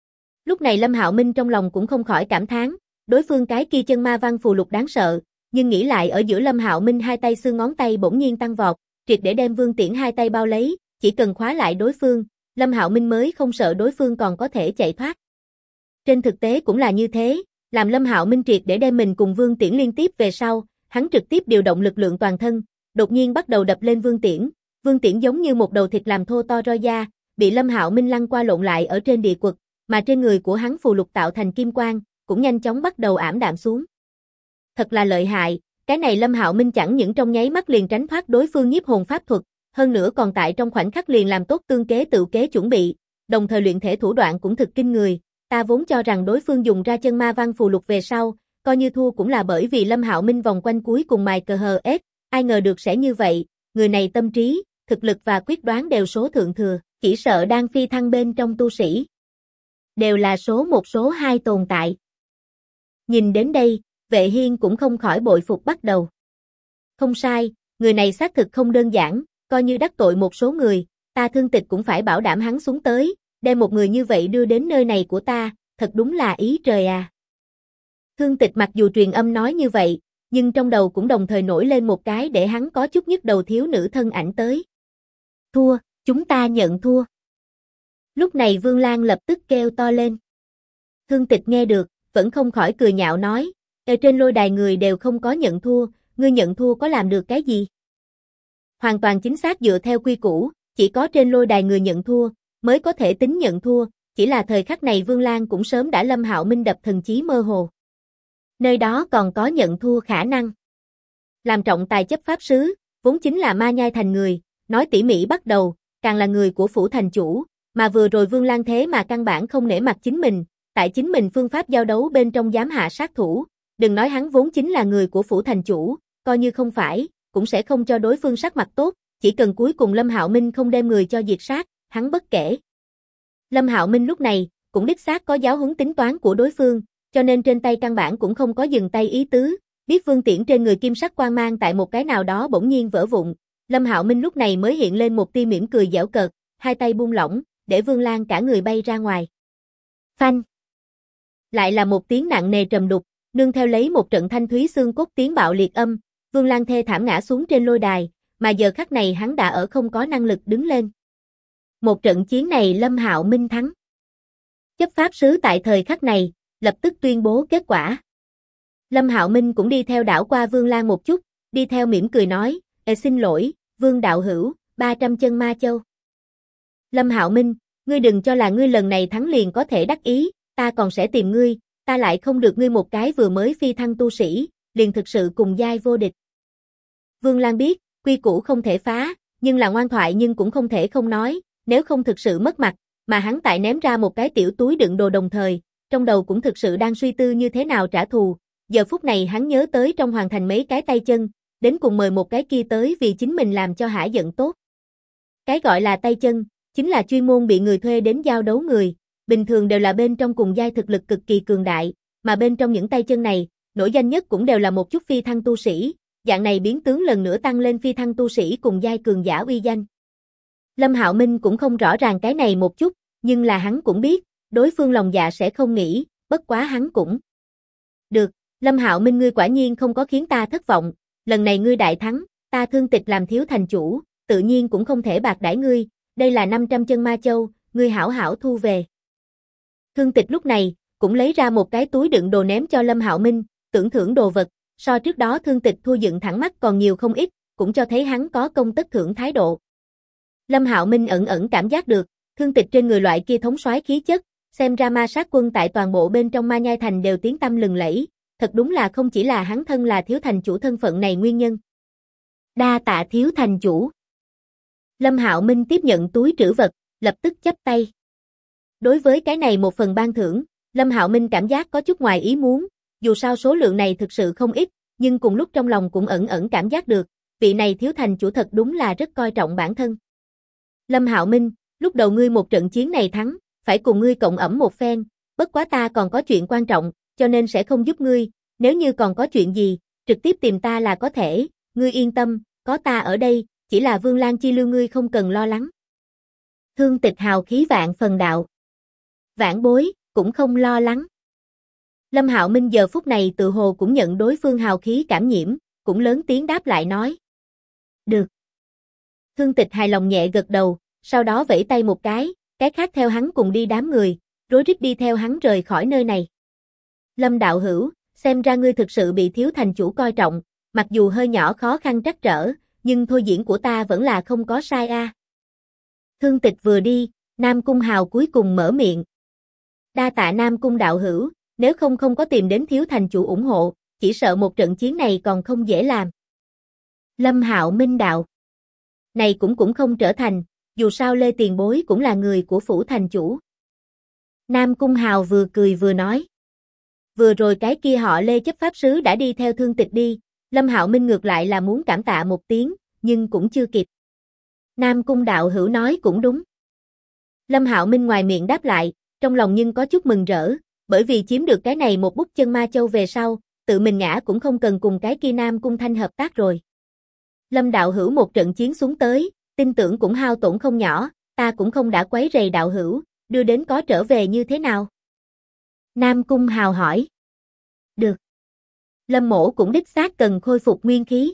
Lúc này Lâm Hạo Minh trong lòng cũng không khỏi cảm thán, đối phương cái kia chân ma văn phù lục đáng sợ, nhưng nghĩ lại ở giữa Lâm Hạo Minh hai tay xương ngón tay bỗng nhiên tăng vọt, triệt để đem Vương Tiễn hai tay bao lấy, chỉ cần khóa lại đối phương, Lâm Hạo Minh mới không sợ đối phương còn có thể chạy thoát. Trên thực tế cũng là như thế, làm Lâm Hạo Minh triệt để đem mình cùng Vương Tiễn liên tiếp về sau, hắn trực tiếp điều động lực lượng toàn thân, đột nhiên bắt đầu đập lên Vương Tiễn. Vương Tiễn giống như một đầu thịt làm thô to roi da, bị Lâm Hạo Minh lăn qua lộn lại ở trên địa quật, mà trên người của hắn phù lục tạo thành kim quang, cũng nhanh chóng bắt đầu ảm đạm xuống. Thật là lợi hại, cái này Lâm Hạo Minh chẳng những trong nháy mắt liền tránh thoát đối phương nhiếp hồn pháp thuật, hơn nữa còn tại trong khoảnh khắc liền làm tốt tương kế tự kế chuẩn bị, đồng thời luyện thể thủ đoạn cũng thực kinh người, ta vốn cho rằng đối phương dùng ra chân ma văn phù lục về sau, coi như thua cũng là bởi vì Lâm Hạo Minh vòng quanh cuối cùng mài cờ hờ ết, ai ngờ được sẽ như vậy, người này tâm trí, thực lực và quyết đoán đều số thượng thừa, chỉ sợ đang phi thăng bên trong tu sĩ. Đều là số 1 số 2 tồn tại. Nhìn đến đây, Vệ Hiên cũng không khỏi bội phục bắt đầu. Không sai, người này xác thực không đơn giản, coi như đắc tội một số người, ta Thương Tịch cũng phải bảo đảm hắn xuống tới, đem một người như vậy đưa đến nơi này của ta, thật đúng là ý trời à. Thương Tịch mặc dù truyền âm nói như vậy, nhưng trong đầu cũng đồng thời nổi lên một cái để hắn có chút nhức đầu thiếu nữ thân ảnh tới. Thua, chúng ta nhận thua. Lúc này Vương Lang lập tức kêu to lên. Thương Tịch nghe được, vẫn không khỏi cười nhạo nói, ở trên lôi đài người đều không có nhận thua, ngươi nhận thua có làm được cái gì? Hoàn toàn chính xác dựa theo quy củ, chỉ có trên lôi đài người nhận thua, mới có thể tính nhận thua, chỉ là thời khắc này Vương Lang cũng sớm đã Lâm Hạo Minh đập thần chí mơ hồ. Nơi đó còn có nhận thua khả năng. Làm trọng tài chấp pháp sứ, vốn chính là ma nhai thành người, nói tỉ mỉ bắt đầu, càng là người của phủ thành chủ, mà vừa rồi Vương Lang thế mà căn bản không nể mặt chính mình, tại chính mình phương pháp giao đấu bên trong dám hạ sát thủ, đừng nói hắn vốn chính là người của phủ thành chủ, coi như không phải, cũng sẽ không cho đối phương sắc mặt tốt, chỉ cần cuối cùng Lâm Hạo Minh không đem người cho diệt sát, hắn bất kể. Lâm Hạo Minh lúc này, cũng đích xác có giáo huấn tính toán của đối phương, cho nên trên tay căn bản cũng không có dừng tay ý tứ, biết Vương Tiễn trên người kim sắc quang mang tại một cái nào đó bỗng nhiên vỡ vụn, Lâm Hạo Minh lúc này mới hiện lên một tia mỉm cười giễu cợt, hai tay buông lỏng, để Vương Lang cả người bay ra ngoài. Phanh! Lại là một tiếng nặng nề trầm đục, nương theo lấy một trận thanh thúy xương cốt tiếng bạo liệt âm, Vương Lang thê thảm ngã xuống trên lôi đài, mà giờ khắc này hắn đã ở không có năng lực đứng lên. Một trận chiến này Lâm Hạo Minh thắng. Chấp pháp sứ tại thời khắc này, lập tức tuyên bố kết quả. Lâm Hạo Minh cũng đi theo đảo qua Vương Lang một chút, đi theo mỉm cười nói, xin lỗi, Vương đạo hữu, 300 chân ma châu. Lâm Hạo Minh, ngươi đừng cho là ngươi lần này thắng liền có thể đắc ý, ta còn sẽ tìm ngươi, ta lại không được ngươi một cái vừa mới phi thăng tu sĩ, liền thực sự cùng giai vô địch. Vương Lang biết, quy củ không thể phá, nhưng là ngoan thoại nhưng cũng không thể không nói, nếu không thực sự mất mặt, mà hắn tại ném ra một cái tiểu túi đựng đồ đồng thời, trong đầu cũng thực sự đang suy tư như thế nào trả thù, giờ phút này hắn nhớ tới trong hoàng thành mấy cái tay chân, đến cùng mời một cái kia tới vì chính mình làm cho hả giận tốt. Cái gọi là tay chân, chính là chuyên môn bị người thuê đến giao đấu người, bình thường đều là bên trong cùng giai thực lực cực kỳ cường đại, mà bên trong những tay chân này, nổi danh nhất cũng đều là một chút phi thăng tu sĩ, dạng này biến tướng lần nữa tăng lên phi thăng tu sĩ cùng giai cường giả uy danh. Lâm Hạo Minh cũng không rõ ràng cái này một chút, nhưng là hắn cũng biết, đối phương lòng dạ sẽ không nghĩ, bất quá hắn cũng. Được, Lâm Hạo Minh ngươi quả nhiên không có khiến ta thất vọng, lần này ngươi đại thắng, ta Thương Tịch làm thiếu thành chủ, tự nhiên cũng không thể bạc đãi ngươi, đây là 500 chân ma châu, ngươi hảo hảo thu về. Thương Tịch lúc này, cũng lấy ra một cái túi đựng đồ ném cho Lâm Hạo Minh, tưởng thưởng đồ vật, so trước đó Thương Tịch thua dựng thẳng mắt còn nhiều không ít, cũng cho thấy hắn có công tất thưởng thái độ. Lâm Hạo Minh ẩn ẩn cảm giác được, Thương Tịch trên người loại kia thống soái khí chất, xem ra ma sát quân tại toàn bộ bên trong Ma Nhai thành đều tiếng tăm lừng lẫy, thật đúng là không chỉ là hắn thân là thiếu thành chủ thân phận này nguyên nhân. Đa tạ thiếu thành chủ. Lâm Hạo Minh tiếp nhận túi trữ vật, lập tức chắp tay. Đối với cái này một phần ban thưởng, Lâm Hạo Minh cảm giác có chút ngoài ý muốn, dù sao số lượng này thực sự không ít, nhưng cùng lúc trong lòng cũng ẩn ẩn cảm giác được, vị này thiếu thành chủ thật đúng là rất coi trọng bản thân. Lâm Hạo Minh, lúc đầu ngươi một trận chiến này thắng, phải cùng ngươi cộng ẩm một phen, bất quá ta còn có chuyện quan trọng, cho nên sẽ không giúp ngươi, nếu như còn có chuyện gì, trực tiếp tìm ta là có thể, ngươi yên tâm, có ta ở đây, chỉ là Vương Lan Chi Lưu ngươi không cần lo lắng. Thương Tịch hào khí vạn phần đạo. Vãn bối, cũng không lo lắng. Lâm Hạo Minh giờ phút này tự hồ cũng nhận đối phương hào khí cảm nhiễm, cũng lớn tiếng đáp lại nói. Được. Thương Tịch hài lòng nhẹ gật đầu, sau đó vẫy tay một cái khác theo hắn cùng đi đám người, rối rít đi theo hắn rời khỏi nơi này. Lâm đạo hữu, xem ra ngươi thực sự bị thiếu thành chủ coi trọng, mặc dù hơi nhỏ khó khăn trắc trở, nhưng thôi diễn của ta vẫn là không có sai a. Thương Tịch vừa đi, Nam Cung Hào cuối cùng mở miệng. Đa tạ Nam Cung đạo hữu, nếu không có tìm đến thiếu thành chủ ủng hộ, chỉ sợ một trận chiến này còn không dễ làm. Lâm Hạo Minh đạo. Này cũng không trở thành, dù sao Lê Tiền Bối cũng là người của phủ thành chủ. Nam Cung Hào vừa cười vừa nói. Vừa rồi cái kia họ Lê chấp pháp sứ đã đi theo Thương Tịch đi, Lâm Hạo Minh ngược lại là muốn cảm tạ một tiếng, nhưng cũng chưa kịp. Nam Cung đạo hữu nói cũng đúng. Lâm Hạo Minh ngoài miệng đáp lại, trong lòng nhưng có chút mừng rỡ, bởi vì chiếm được cái này một bút chân ma châu về sau, tự mình ngã cũng không cần cùng cái kia Nam Cung Thanh hợp tác rồi. Lâm đạo hữu một trận chiến xuống tới, tin tưởng cũng hao tổn không nhỏ, ta cũng không đã quấy rầy đạo hữu, đưa đến có trở về như thế nào? Nam Cung Hào hỏi. Được. Lâm mỗ cũng đích xác cần khôi phục nguyên khí.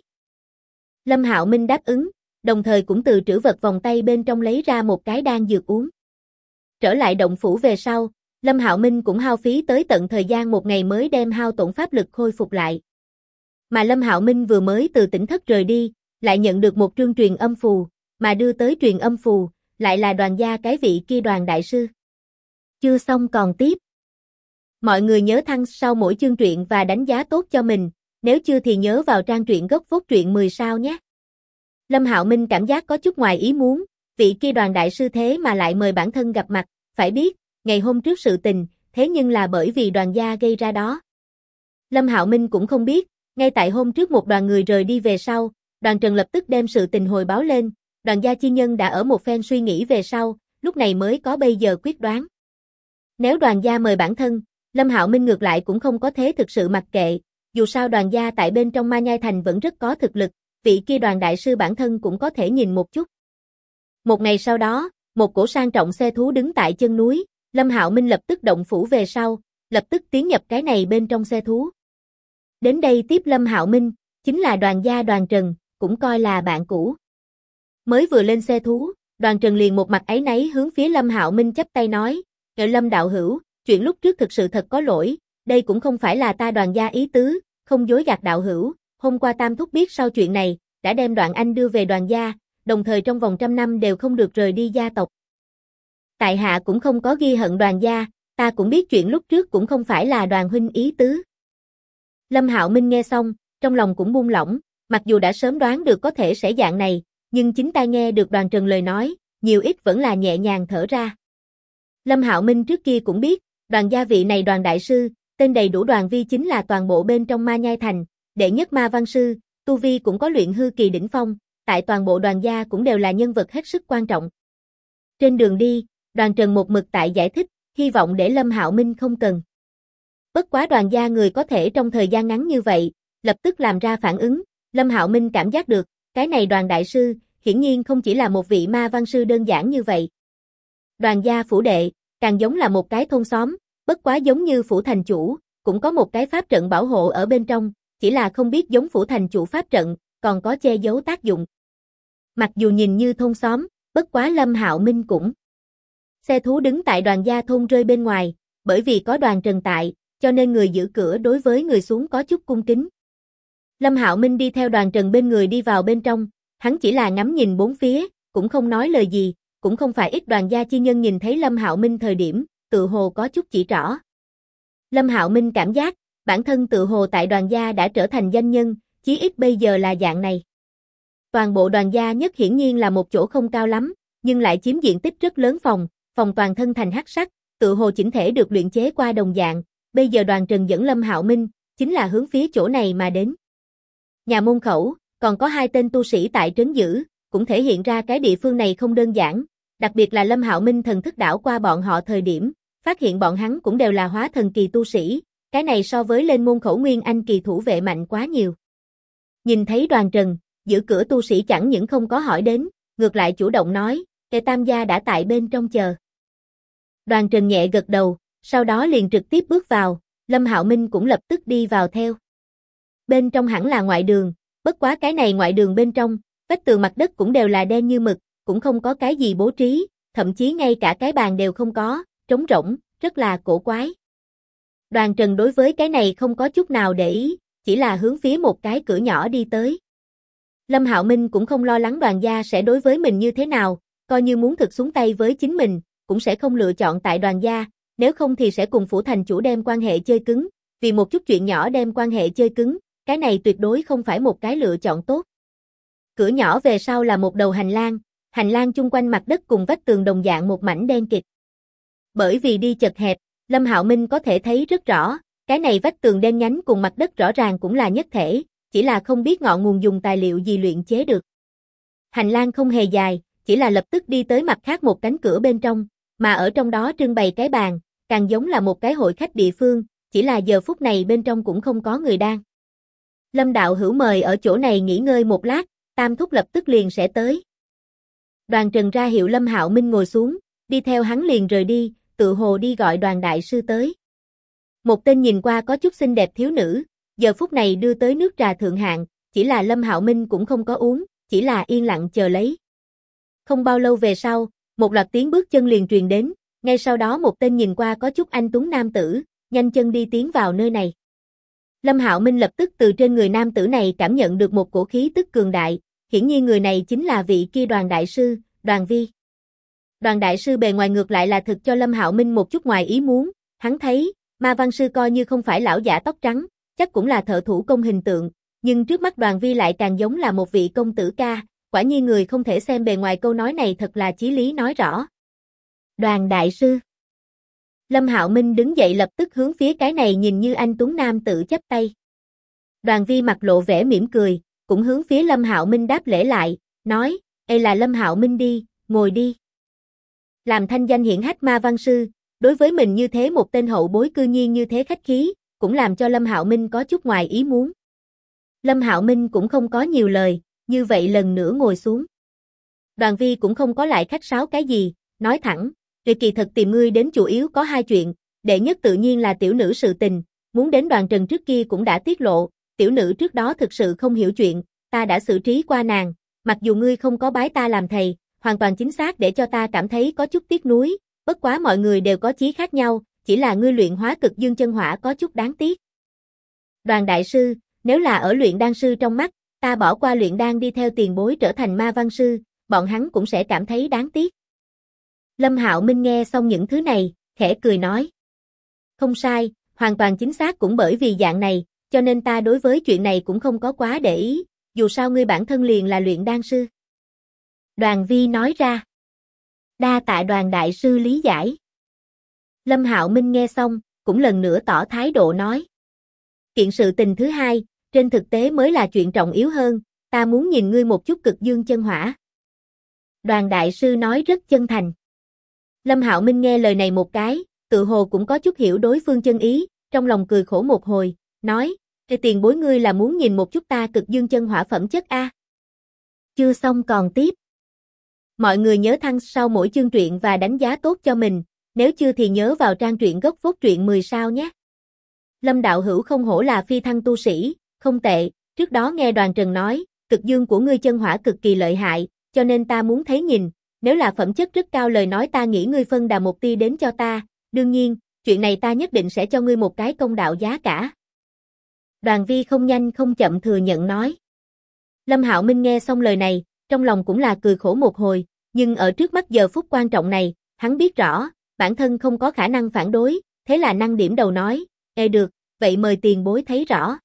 Lâm Hạo Minh đáp ứng, đồng thời cũng từ trữ vật vòng tay bên trong lấy ra một cái đan dược uống. Trở lại động phủ về sau, Lâm Hạo Minh cũng hao phí tới tận thời gian một ngày mới đem hao tổn pháp lực khôi phục lại. Mà Lâm Hạo Minh vừa mới từ tỉnh thất rời đi, lại nhận được một trương truyền âm phù, mà đưa tới truyền âm phù, lại là Đoàn gia cái vị kia Đoàn đại sư. Chưa xong còn tiếp. Mọi người nhớ thăng sau mỗi chương truyện và đánh giá tốt cho mình, nếu chưa thì nhớ vào trang truyện gốc phốt truyện 10 sao nhé. Lâm Hạo Minh cảm giác có chút ngoài ý muốn, vị kia Đoàn đại sư thế mà lại mời bản thân gặp mặt, phải biết, ngày hôm trước sự tình, thế nhưng là bởi vì Đoàn gia gây ra đó. Lâm Hạo Minh cũng không biết, ngay tại hôm trước một đoàn người rời đi về sau, Đoàn Trần lập tức đem sự tình hồi báo lên, Đoàn gia chi nhân đã ở một phen suy nghĩ về sau, lúc này mới có bây giờ quyết đoán. Nếu Đoàn gia mời bản thân, Lâm Hạo Minh ngược lại cũng không có thế thực sự mặc kệ, dù sao Đoàn gia tại bên trong Ma Nhai thành vẫn rất có thực lực, vị kia Đoàn đại sư bản thân cũng có thể nhìn một chút. Một ngày sau đó, một cỗ sang trọng xe thú đứng tại chân núi, Lâm Hạo Minh lập tức động phủ về sau, lập tức tiến nhập cái này bên trong xe thú. Đến đây tiếp Lâm Hạo Minh, chính là Đoàn gia Đoàn Trần, cũng coi là bạn cũ. Mới vừa lên xe thú, Đoàn Trần liền một mặt áy náy hướng phía Lâm Hạo Minh chắp tay nói, "Ngợi Lâm đạo hữu, chuyện lúc trước thực sự thật có lỗi, đây cũng không phải là ta Đoàn gia ý tứ, không dối gạt đạo hữu, hôm qua Tam Thúc biết sau chuyện này, đã đem Đoạn Anh đưa về Đoàn gia, đồng thời trong vòng 100 năm đều không được rời đi gia tộc. Tại hạ cũng không có ghi hận Đoàn gia, ta cũng biết chuyện lúc trước cũng không phải là Đoàn huynh ý tứ." Lâm Hạo Minh nghe xong, trong lòng cũng buông lỏng, mặc dù đã sớm đoán được có thể sẽ dạng này, nhưng chính tai nghe được Đoàn Trần lời nói, nhiều ít vẫn là nhẹ nhàng thở ra. Lâm Hạo Minh trước kia cũng biết, Đoàn gia vị này Đoàn đại sư, tên đầy đủ Đoàn Vi chính là toàn bộ bên trong Ma Nhai Thành, đệ nhất ma văn sư, tu vi cũng có luyện hư kỳ đỉnh phong, tại toàn bộ Đoàn gia cũng đều là nhân vật hết sức quan trọng. Trên đường đi, Đoàn Trần một mực tại giải thích, hy vọng để Lâm Hạo Minh không cần. Bất quá Đoàn gia người có thể trong thời gian ngắn như vậy, lập tức làm ra phản ứng, Lâm Hạo Minh cảm giác được, cái này Đoàn đại sư, hiển nhiên không chỉ là một vị ma văn sư đơn giản như vậy. Đoàn gia phủ đệ, càng giống là một cái thôn xóm, bất quá giống như phủ thành chủ, cũng có một cái pháp trận bảo hộ ở bên trong, chỉ là không biết giống phủ thành chủ pháp trận, còn có che giấu tác dụng. Mặc dù nhìn như thôn xóm, bất quá Lâm Hạo Minh cũng. Xe thú đứng tại Đoàn gia thôn rơi bên ngoài, bởi vì có Đoàn Trần tại, cho nên người giữ cửa đối với người xuống có chút cung kính. Lâm Hạo Minh đi theo Đoàn Trần bên người đi vào bên trong, hắn chỉ là ngắm nhìn bốn phía, cũng không nói lời gì, cũng không phải ít Đoàn gia chi nhân nhìn thấy Lâm Hạo Minh thời điểm, tự hồ có chút chỉ trỏ. Lâm Hạo Minh cảm giác, bản thân tự hồ tại Đoàn gia đã trở thành danh nhân, chí ít bây giờ là dạng này. Toàn bộ Đoàn gia nhất hiển nhiên là một chỗ không cao lắm, nhưng lại chiếm diện tích rất lớn phòng toàn thân thành hắc sắc, tự hồ chỉnh thể được luyện chế qua đồng dạng, bây giờ Đoàn Trần dẫn Lâm Hạo Minh, chính là hướng phía chỗ này mà đến. Nhà môn khẩu, còn có 2 tên tu sĩ tại trấn giữ, cũng thể hiện ra cái địa phương này không đơn giản, đặc biệt là Lâm Hạo Minh thần thức đảo qua bọn họ thời điểm, phát hiện bọn hắn cũng đều là hóa thần kỳ tu sĩ, cái này so với lên môn khẩu nguyên anh kỳ thủ vệ mạnh quá nhiều. Nhìn thấy Đoàn Trần, giữ cửa tu sĩ chẳng những không có hỏi đến, ngược lại chủ động nói, Tề Tam gia đã tại bên trong chờ. Đoàn Trần nhẹ gật đầu, sau đó liền trực tiếp bước vào, Lâm Hạo Minh cũng lập tức đi vào theo. Bên trong hẳn là ngoại đường, bất quá cái này ngoại đường bên trong, vách tường mặt đất cũng đều là đen như mực, cũng không có cái gì bố trí, thậm chí ngay cả cái bàn đều không có, trống rỗng, rất là cổ quái. Đoàn Trần đối với cái này không có chút nào để ý, chỉ là hướng phía một cái cửa nhỏ đi tới. Lâm Hạo Minh cũng không lo lắng Đoàn gia sẽ đối với mình như thế nào, coi như muốn thực xuống tay với chính mình, cũng sẽ không lựa chọn tại Đoàn gia, nếu không thì sẽ cùng phủ thành chủ đem quan hệ chơi cứng, vì một chút chuyện nhỏ đem quan hệ chơi cứng, cái này tuyệt đối không phải một cái lựa chọn tốt. Cửa nhỏ về sau là một đầu hành lang chung quanh mặt đất cùng vách tường đồng dạng một mảnh đen kịt. Bởi vì đi chật hẹp, Lâm Hạo Minh có thể thấy rất rõ, cái này vách tường đen nhánh cùng mặt đất rõ ràng cũng là nhất thể, chỉ là không biết ngọn nguồn dùng tài liệu gì luyện chế được. Hành lang không hề dài, chỉ là lập tức đi tới mặt khác một cánh cửa bên trong, mà ở trong đó trưng bày cái bàn, càng giống là một cái hội khách địa phương, chỉ là giờ phút này bên trong cũng không có người đang. Lâm đạo hữu mời ở chỗ này nghỉ ngơi một lát, Tam thúc lập tức liền sẽ tới. Đoàn Trần ra hiệu Lâm Hạo Minh ngồi xuống, đi theo hắn liền rời đi, tự hồ đi gọi Đoàn đại sư tới. Một tên nhìn qua có chút xinh đẹp thiếu nữ, giờ phút này đưa tới nước trà thượng hạng, chỉ là Lâm Hạo Minh cũng không có uống, chỉ là yên lặng chờ lấy. Không bao lâu về sau, một loạt tiếng bước chân liền truyền đến, ngay sau đó một tên nhìn qua có chút anh tuấn nam tử, nhanh chân đi tiến vào nơi này. Lâm Hạo Minh lập tức từ trên người nam tử này cảm nhận được một cổ khí tức cường đại, hiển nhiên người này chính là vị kia Đoàn đại sư, Đoàn Vi. Đoàn đại sư bề ngoài ngược lại là thực cho Lâm Hạo Minh một chút ngoài ý muốn, hắn thấy, ma văn sư coi như không phải lão giả tóc trắng, chắc cũng là thợ thủ công hình tượng, nhưng trước mắt Đoàn Vi lại càng giống là một vị công tử ca, quả nhiên người không thể xem bề ngoài, câu nói này thật là chí lý nói rõ. Đoàn đại sư. Lâm Hạo Minh đứng dậy lập tức hướng phía cái này nhìn như anh tuấn nam tử chắp tay. Đoàn Vi mặt lộ vẻ mỉm cười, cũng hướng phía Lâm Hạo Minh đáp lễ lại, nói, "Ê là Lâm Hạo Minh đi, ngồi đi." Làm thanh danh hiển hách ma văn sư, đối với mình như thế một tên hậu bối cư nhiên như thế khách khí, cũng làm cho Lâm Hạo Minh có chút ngoài ý muốn. Lâm Hạo Minh cũng không có nhiều lời, như vậy lần nữa ngồi xuống. Đoàn Vi cũng không có lại khách sáo cái gì, nói thẳng, "Kỳ kỳ thật tìm ngươi đến chủ yếu có 2 chuyện, đệ nhất tự nhiên là tiểu nữ sự tình, muốn đến Đoàn Trần trước kia cũng đã tiết lộ, tiểu nữ trước đó thực sự không hiểu chuyện, ta đã xử trí qua nàng, mặc dù ngươi không có bái ta làm thầy, hoàn toàn chính xác để cho ta cảm thấy có chút tiếc nuối, bất quá mọi người đều có chí khác nhau, chỉ là ngươi luyện hóa cực dương chân hỏa có chút đáng tiếc." Đoàn đại sư, nếu là ở luyện đan sư trong mắt, ta bỏ qua luyện đan đi theo tiền bối trở thành ma văn sư, bọn hắn cũng sẽ cảm thấy đáng tiếc. Lâm Hạo Minh nghe xong những thứ này, khẽ cười nói. Không sai, hoàn toàn chính xác, cũng bởi vì dạng này, cho nên ta đối với chuyện này cũng không có quá để ý, dù sao ngươi bản thân liền là luyện đan sư. Đoàn Vi nói ra. Đa tạ Đoàn đại sư lý giải. Lâm Hạo Minh nghe xong, cũng lần nữa tỏ thái độ nói. Kiện sự tình thứ hai, trên thực tế mới là chuyện trọng yếu hơn, ta muốn nhìn ngươi một chút cực dương chân hỏa. Đoàn đại sư nói rất chân thành. Lâm Hạo Minh nghe lời này một cái, tự hồ cũng có chút hiểu đối phương chân ý, trong lòng cười khổ một hồi, nói, tiền bối ngươi là muốn nhìn một chút ta cực dương chân hỏa phẩm chất a. Chưa xong còn tiếp. Mọi người nhớ thăng sau mỗi chương truyện và đánh giá tốt cho mình, nếu chưa thì nhớ vào trang truyện gốc phốt truyện 10 sao nhé. Lâm đạo hữu không hổ là phi thăng tu sĩ, không tệ, trước đó nghe Đoàn Trần nói, cực dương của ngươi chân hỏa cực kỳ lợi hại, cho nên ta muốn thấy nhìn, nếu là phẩm chất rất cao lời nói ta nghĩ ngươi phân đà một tia đến cho ta, đương nhiên, chuyện này ta nhất định sẽ cho ngươi một cái công đạo giá cả. Đoàn Vi không nhanh không chậm thừa nhận nói. Lâm Hạo Minh nghe xong lời này, trong lòng cũng là cười khổ một hồi, nhưng ở trước mắt giờ phút quan trọng này, hắn biết rõ, bản thân không có khả năng phản đối, thế là năng điểm đầu nói, được, vậy mời tiền bối thấy rõ.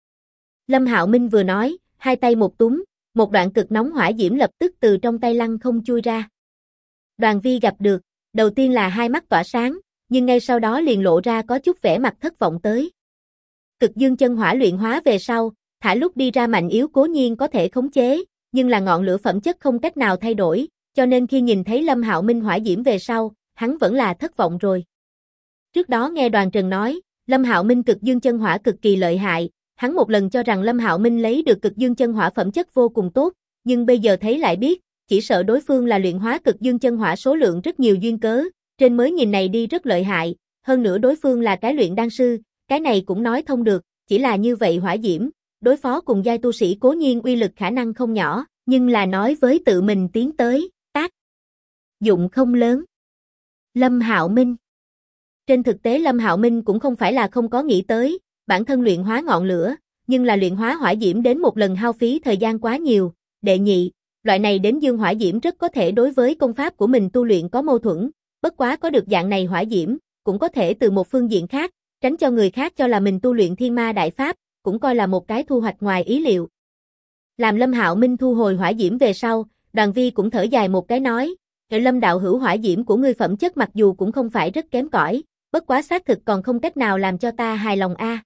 Lâm Hạo Minh vừa nói, hai tay một túm, một đoạn cực nóng hỏa diễm lập tức từ trong tay lăng không chui ra. Đoàn Vi gặp được, đầu tiên là hai mắt tỏa sáng, nhưng ngay sau đó liền lộ ra có chút vẻ mặt thất vọng tới. Cực dương chân hỏa luyện hóa về sau, thả lúc đi ra mạnh yếu cố nhiên có thể khống chế, nhưng là ngọn lửa phẩm chất không cách nào thay đổi, cho nên khi nhìn thấy Lâm Hạo Minh hỏa diễm về sau, hắn vẫn là thất vọng rồi. Trước đó nghe Đoàn Trần nói, Lâm Hạo Minh cực dương chân hỏa cực kỳ lợi hại, hắn một lần cho rằng Lâm Hạo Minh lấy được cực dương chân hỏa phẩm chất vô cùng tốt, nhưng bây giờ thấy lại biết, chỉ sợ đối phương là luyện hóa cực dương chân hỏa số lượng rất nhiều duyên cớ, trên mới nhìn này đi rất lợi hại, hơn nữa đối phương là cái luyện đan sư, cái này cũng nói thông được, chỉ là như vậy hỏa diễm, đối phó cùng giai tu sĩ cố nhiên uy lực khả năng không nhỏ, nhưng là nói với tự mình tiến tới, tác dụng không lớn. Lâm Hạo Minh. Trên thực tế Lâm Hạo Minh cũng không phải là không có nghĩ tới, bản thân luyện hóa ngọn lửa, nhưng là luyện hóa hỏa diễm đến một lần hao phí thời gian quá nhiều, đệ nhị, loại này đến dương hỏa diễm rất có thể đối với công pháp của mình tu luyện có mâu thuẫn, bất quá có được dạng này hỏa diễm, cũng có thể từ một phương diện khác, tránh cho người khác cho là mình tu luyện thiên ma đại pháp, cũng coi là một cái thu hoạch ngoài ý liệu. Làm Lâm Hạo Minh thu hồi hỏa diễm về sau, Đoàn Vi cũng thở dài một cái nói, Lâm đạo hữu hỏa diễm của ngươi phẩm chất mặc dù cũng không phải rất kém cỏi, bất quá xác thực còn không cách nào làm cho ta hài lòng a.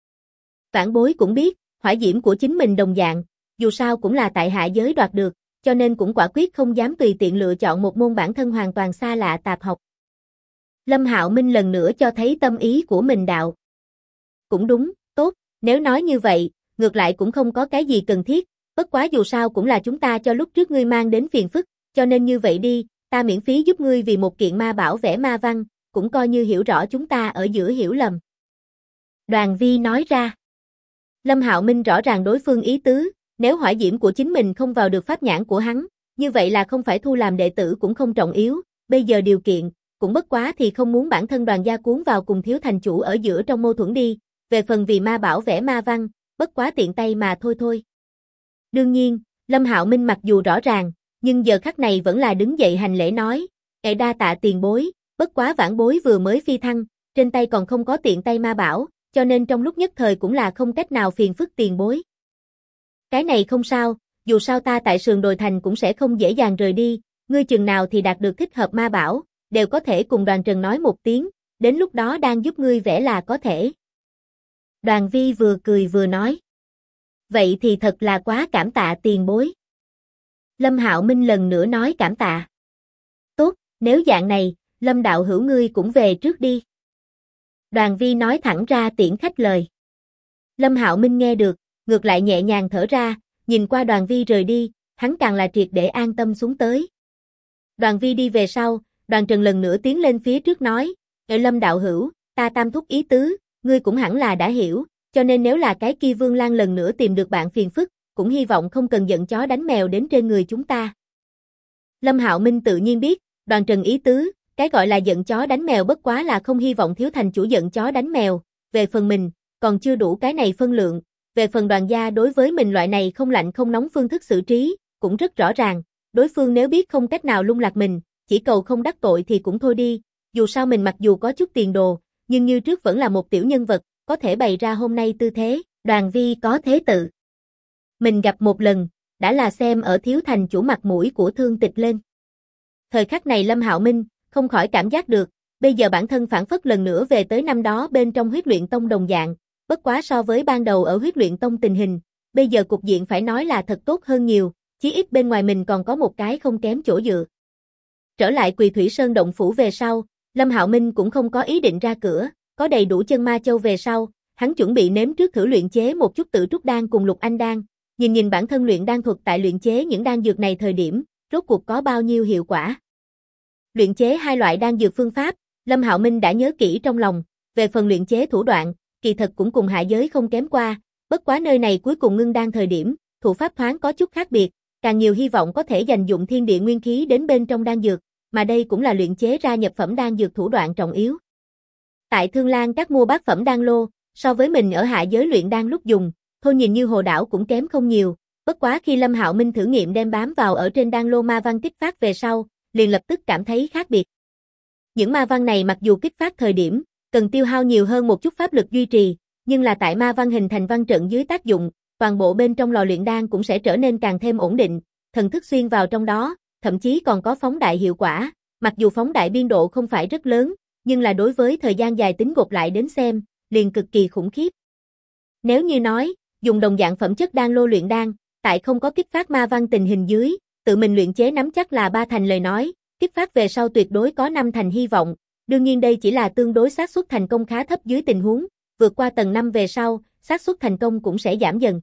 Vãn bối cũng biết, hỏa diễm của chính mình đồng dạng, dù sao cũng là tại hạ giới đoạt được, cho nên cũng quả quyết không dám tùy tiện lựa chọn một môn bản thân hoàn toàn xa lạ tạp học. Lâm Hạo Minh lần nữa cho thấy tâm ý của mình đạo. Cũng đúng, tốt, nếu nói như vậy, ngược lại cũng không có cái gì cần thiết, bất quá dù sao cũng là chúng ta cho lúc trước ngươi mang đến phiền phức, cho nên như vậy đi, ta miễn phí giúp ngươi vì một kiện ma bảo vẽ ma văn, cũng coi như hiểu rõ chúng ta ở giữa hiểu lầm. Đoàn Vi nói ra. Lâm Hạo Minh rõ ràng đối phương ý tứ, nếu hỏa diễm của chính mình không vào được pháp nhãn của hắn, như vậy là không phải thu làm đệ tử cũng không trọng yếu, bây giờ điều kiện, cũng bất quá thì không muốn bản thân Đoàn gia cuốn vào cùng thiếu thành chủ ở giữa trong mâu thuẫn đi, về phần vì ma bảo vẽ ma văn, bất quá tiện tay mà thôi. Đương nhiên, Lâm Hạo Minh mặc dù rõ ràng, nhưng giờ khắc này vẫn là đứng dậy hành lễ nói, đa tạ tiền bối, bất quá vãn bối vừa mới phi thăng, trên tay còn không có tiện tay ma bảo, cho nên trong lúc nhất thời cũng là không cách nào phiền phức tiền bối. Cái này không sao, dù sao ta tại sườn đồi thành cũng sẽ không dễ dàng rời đi, ngươi chừng nào thì đạt được thích hợp ma bảo, đều có thể cùng Đoàn Trần nói một tiếng, đến lúc đó đang giúp ngươi vẽ là có thể. Đoàn Vi vừa cười vừa nói. Vậy thì thật là quá cảm tạ tiền bối. Lâm Hạo Minh lần nữa nói cảm tạ. Tốt, nếu dạng này, Lâm đạo hữu ngươi cũng về trước đi. Đoàn Vi nói thẳng ra tiễn khách lời. Lâm Hạo Minh nghe được, ngược lại nhẹ nhàng thở ra, nhìn qua Đoàn Vi rời đi, hắn càng là triệt để an tâm xuống tới. Đoàn Vi đi về sau, Đoàn Trần lần nữa tiến lên phía trước nói, Lâm đạo hữu, ta tam thúc ý tứ, ngươi cũng hẳn là đã hiểu, cho nên nếu là cái kia Vương Lan lần nữa tìm được bạn phiền phức, cũng hy vọng không cần giận chó đánh mèo đến trên người chúng ta. Lâm Hạo Minh tự nhiên biết, Đoàn Trần ý tứ, cái gọi là giận chó đánh mèo bất quá là không hy vọng thiếu thành chủ giận chó đánh mèo, về phần mình, còn chưa đủ cái này phân lượng, về phần Đoàn gia đối với mình loại này không lạnh không nóng phương thức xử trí, cũng rất rõ ràng, đối phương nếu biết không cách nào lung lạc mình, chỉ cầu không đắc tội thì cũng thôi đi, dù sao mình mặc dù có chút tiền đồ, nhưng như trước vẫn là một tiểu nhân vật, có thể bày ra hôm nay tư thế, Đoàn Vi có thế tự. Mình gặp một lần, đã là xem ở thiếu thành chủ mặt mũi của Thương Tịch lên. Thời khắc này Lâm Hạo Minh, không khỏi cảm giác được, bây giờ bản thân phản phất lần nữa về tới năm đó bên trong huyết luyện tông đồng dạng, bất quá so với ban đầu ở huyết luyện tông tình hình, bây giờ cục diện phải nói là thật tốt hơn nhiều, chí ít bên ngoài mình còn có một cái không kém chỗ dựa. Trở lại Quỳ Thủy Sơn động phủ về sau, Lâm Hạo Minh cũng không có ý định ra cửa, có đầy đủ chân ma châu về sau, hắn chuẩn bị nếm trước thử luyện chế một chút Tử Trúc đan cùng Lục Anh đan, nhìn bản thân luyện đan thuật tại luyện chế những đan dược này thời điểm, rốt cuộc có bao nhiêu hiệu quả. Luyện chế hai loại đan dược phương pháp, Lâm Hạo Minh đã nhớ kỹ trong lòng, về phần luyện chế thủ đoạn, kỳ thật cũng cùng hạ giới không kém qua, bất quá nơi này cuối cùng ngưng đan thời điểm, thủ pháp thoáng có chút khác biệt, càng nhiều hy vọng có thể dành dụng thiên địa nguyên khí đến bên trong đan dược, mà đây cũng là luyện chế ra nhập phẩm đan dược thủ đoạn trọng yếu. Tại Thương Lan các mua bát phẩm đan lô, so với mình ở hạ giới luyện đan lúc dùng, thôi nhìn như hồ đảo cũng kém không nhiều, bất quá khi Lâm Hạo Minh thử nghiệm đem bám vào ở trên đan lô ma văn kích phát về sau, liền lập tức cảm thấy khác biệt. Những ma văn này mặc dù kích phát thời điểm, cần tiêu hao nhiều hơn một chút pháp lực duy trì, nhưng là tại ma văn hình thành văn trận dưới tác dụng, toàn bộ bên trong lò luyện đan cũng sẽ trở nên càng thêm ổn định, thần thức xuyên vào trong đó, thậm chí còn có phóng đại hiệu quả, mặc dù phóng đại biên độ không phải rất lớn, nhưng là đối với thời gian dài tính gộp lại đến xem, liền cực kỳ khủng khiếp. Nếu như nói, dùng đồng dạng phẩm chất đan lô luyện đan, tại không có kích phát ma văn tình hình dưới, tự mình luyện chế nắm chắc là 3 thành lời nói, kích phát về sau tuyệt đối có 5 thành hy vọng, đương nhiên đây chỉ là tương đối xác suất thành công khá thấp dưới tình huống, vượt qua tầng 5 về sau, xác suất thành công cũng sẽ giảm dần.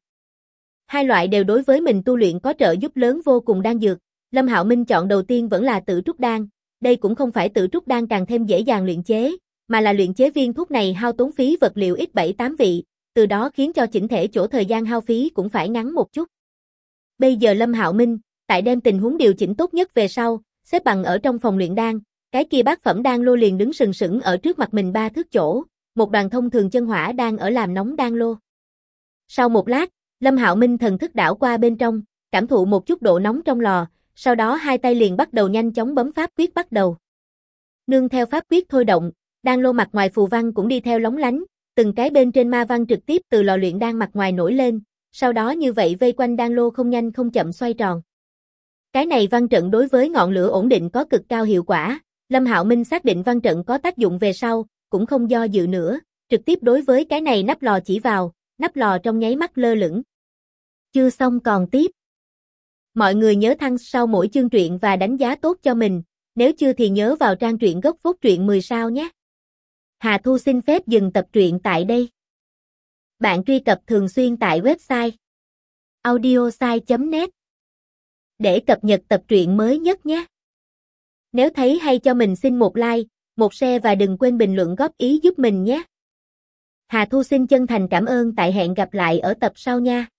Hai loại đều đối với mình tu luyện có trợ giúp lớn vô cùng đan dược, Lâm Hạo Minh chọn đầu tiên vẫn là Tử Trúc đan, đây cũng không phải Tử Trúc đan càng thêm dễ dàng luyện chế, mà là luyện chế viên thuốc này hao tốn phí vật liệu ít 7-8 vị, từ đó khiến cho chỉnh thể chỗ thời gian hao phí cũng phải ngắn một chút. Bây giờ Lâm Hạo Minh, tại đem tình huống điều chỉnh tốt nhất về sau, xếp bằng ở trong phòng luyện đan, cái kia bát phẩm đan lô liền đứng sừng sững ở trước mặt mình 3 thước chỗ, một đoàn thông thường chân hỏa đang ở làm nóng đan lô. Sau một lát, Lâm Hạo Minh thần thức đảo qua bên trong, cảm thụ một chút độ nóng trong lò, sau đó hai tay liền bắt đầu nhanh chóng bấm pháp quyết bắt đầu. Nương theo pháp quyết thôi động, đan lô mặt ngoài phù văn cũng đi theo lóng lánh, từng cái bên trên ma văn trực tiếp từ lò luyện đan mặt ngoài nổi lên, sau đó như vậy vây quanh đan lô không nhanh không chậm xoay tròn. Cái này văn trận đối với ngọn lửa ổn định có cực cao hiệu quả, Lâm Hạo Minh xác định văn trận có tác dụng về sau, cũng không do dự nữa, trực tiếp đối với cái này nắp lò chỉ vào, nắp lò trong nháy mắt lơ lửng. Chưa xong còn tiếp. Mọi người nhớ thăng sau mỗi chương truyện và đánh giá tốt cho mình, nếu chưa thì nhớ vào trang truyện gốc phốt truyện 10 sao nhé. Hà Thu xin phép dừng tập truyện tại đây. Bạn truy cập thường xuyên tại website audiosai.net để cập nhật tập truyện mới nhất nhé. Nếu thấy hay cho mình xin một like, một share và đừng quên bình luận góp ý giúp mình nhé. Hà Thu xin chân thành cảm ơn, tại hẹn gặp lại ở tập sau nha.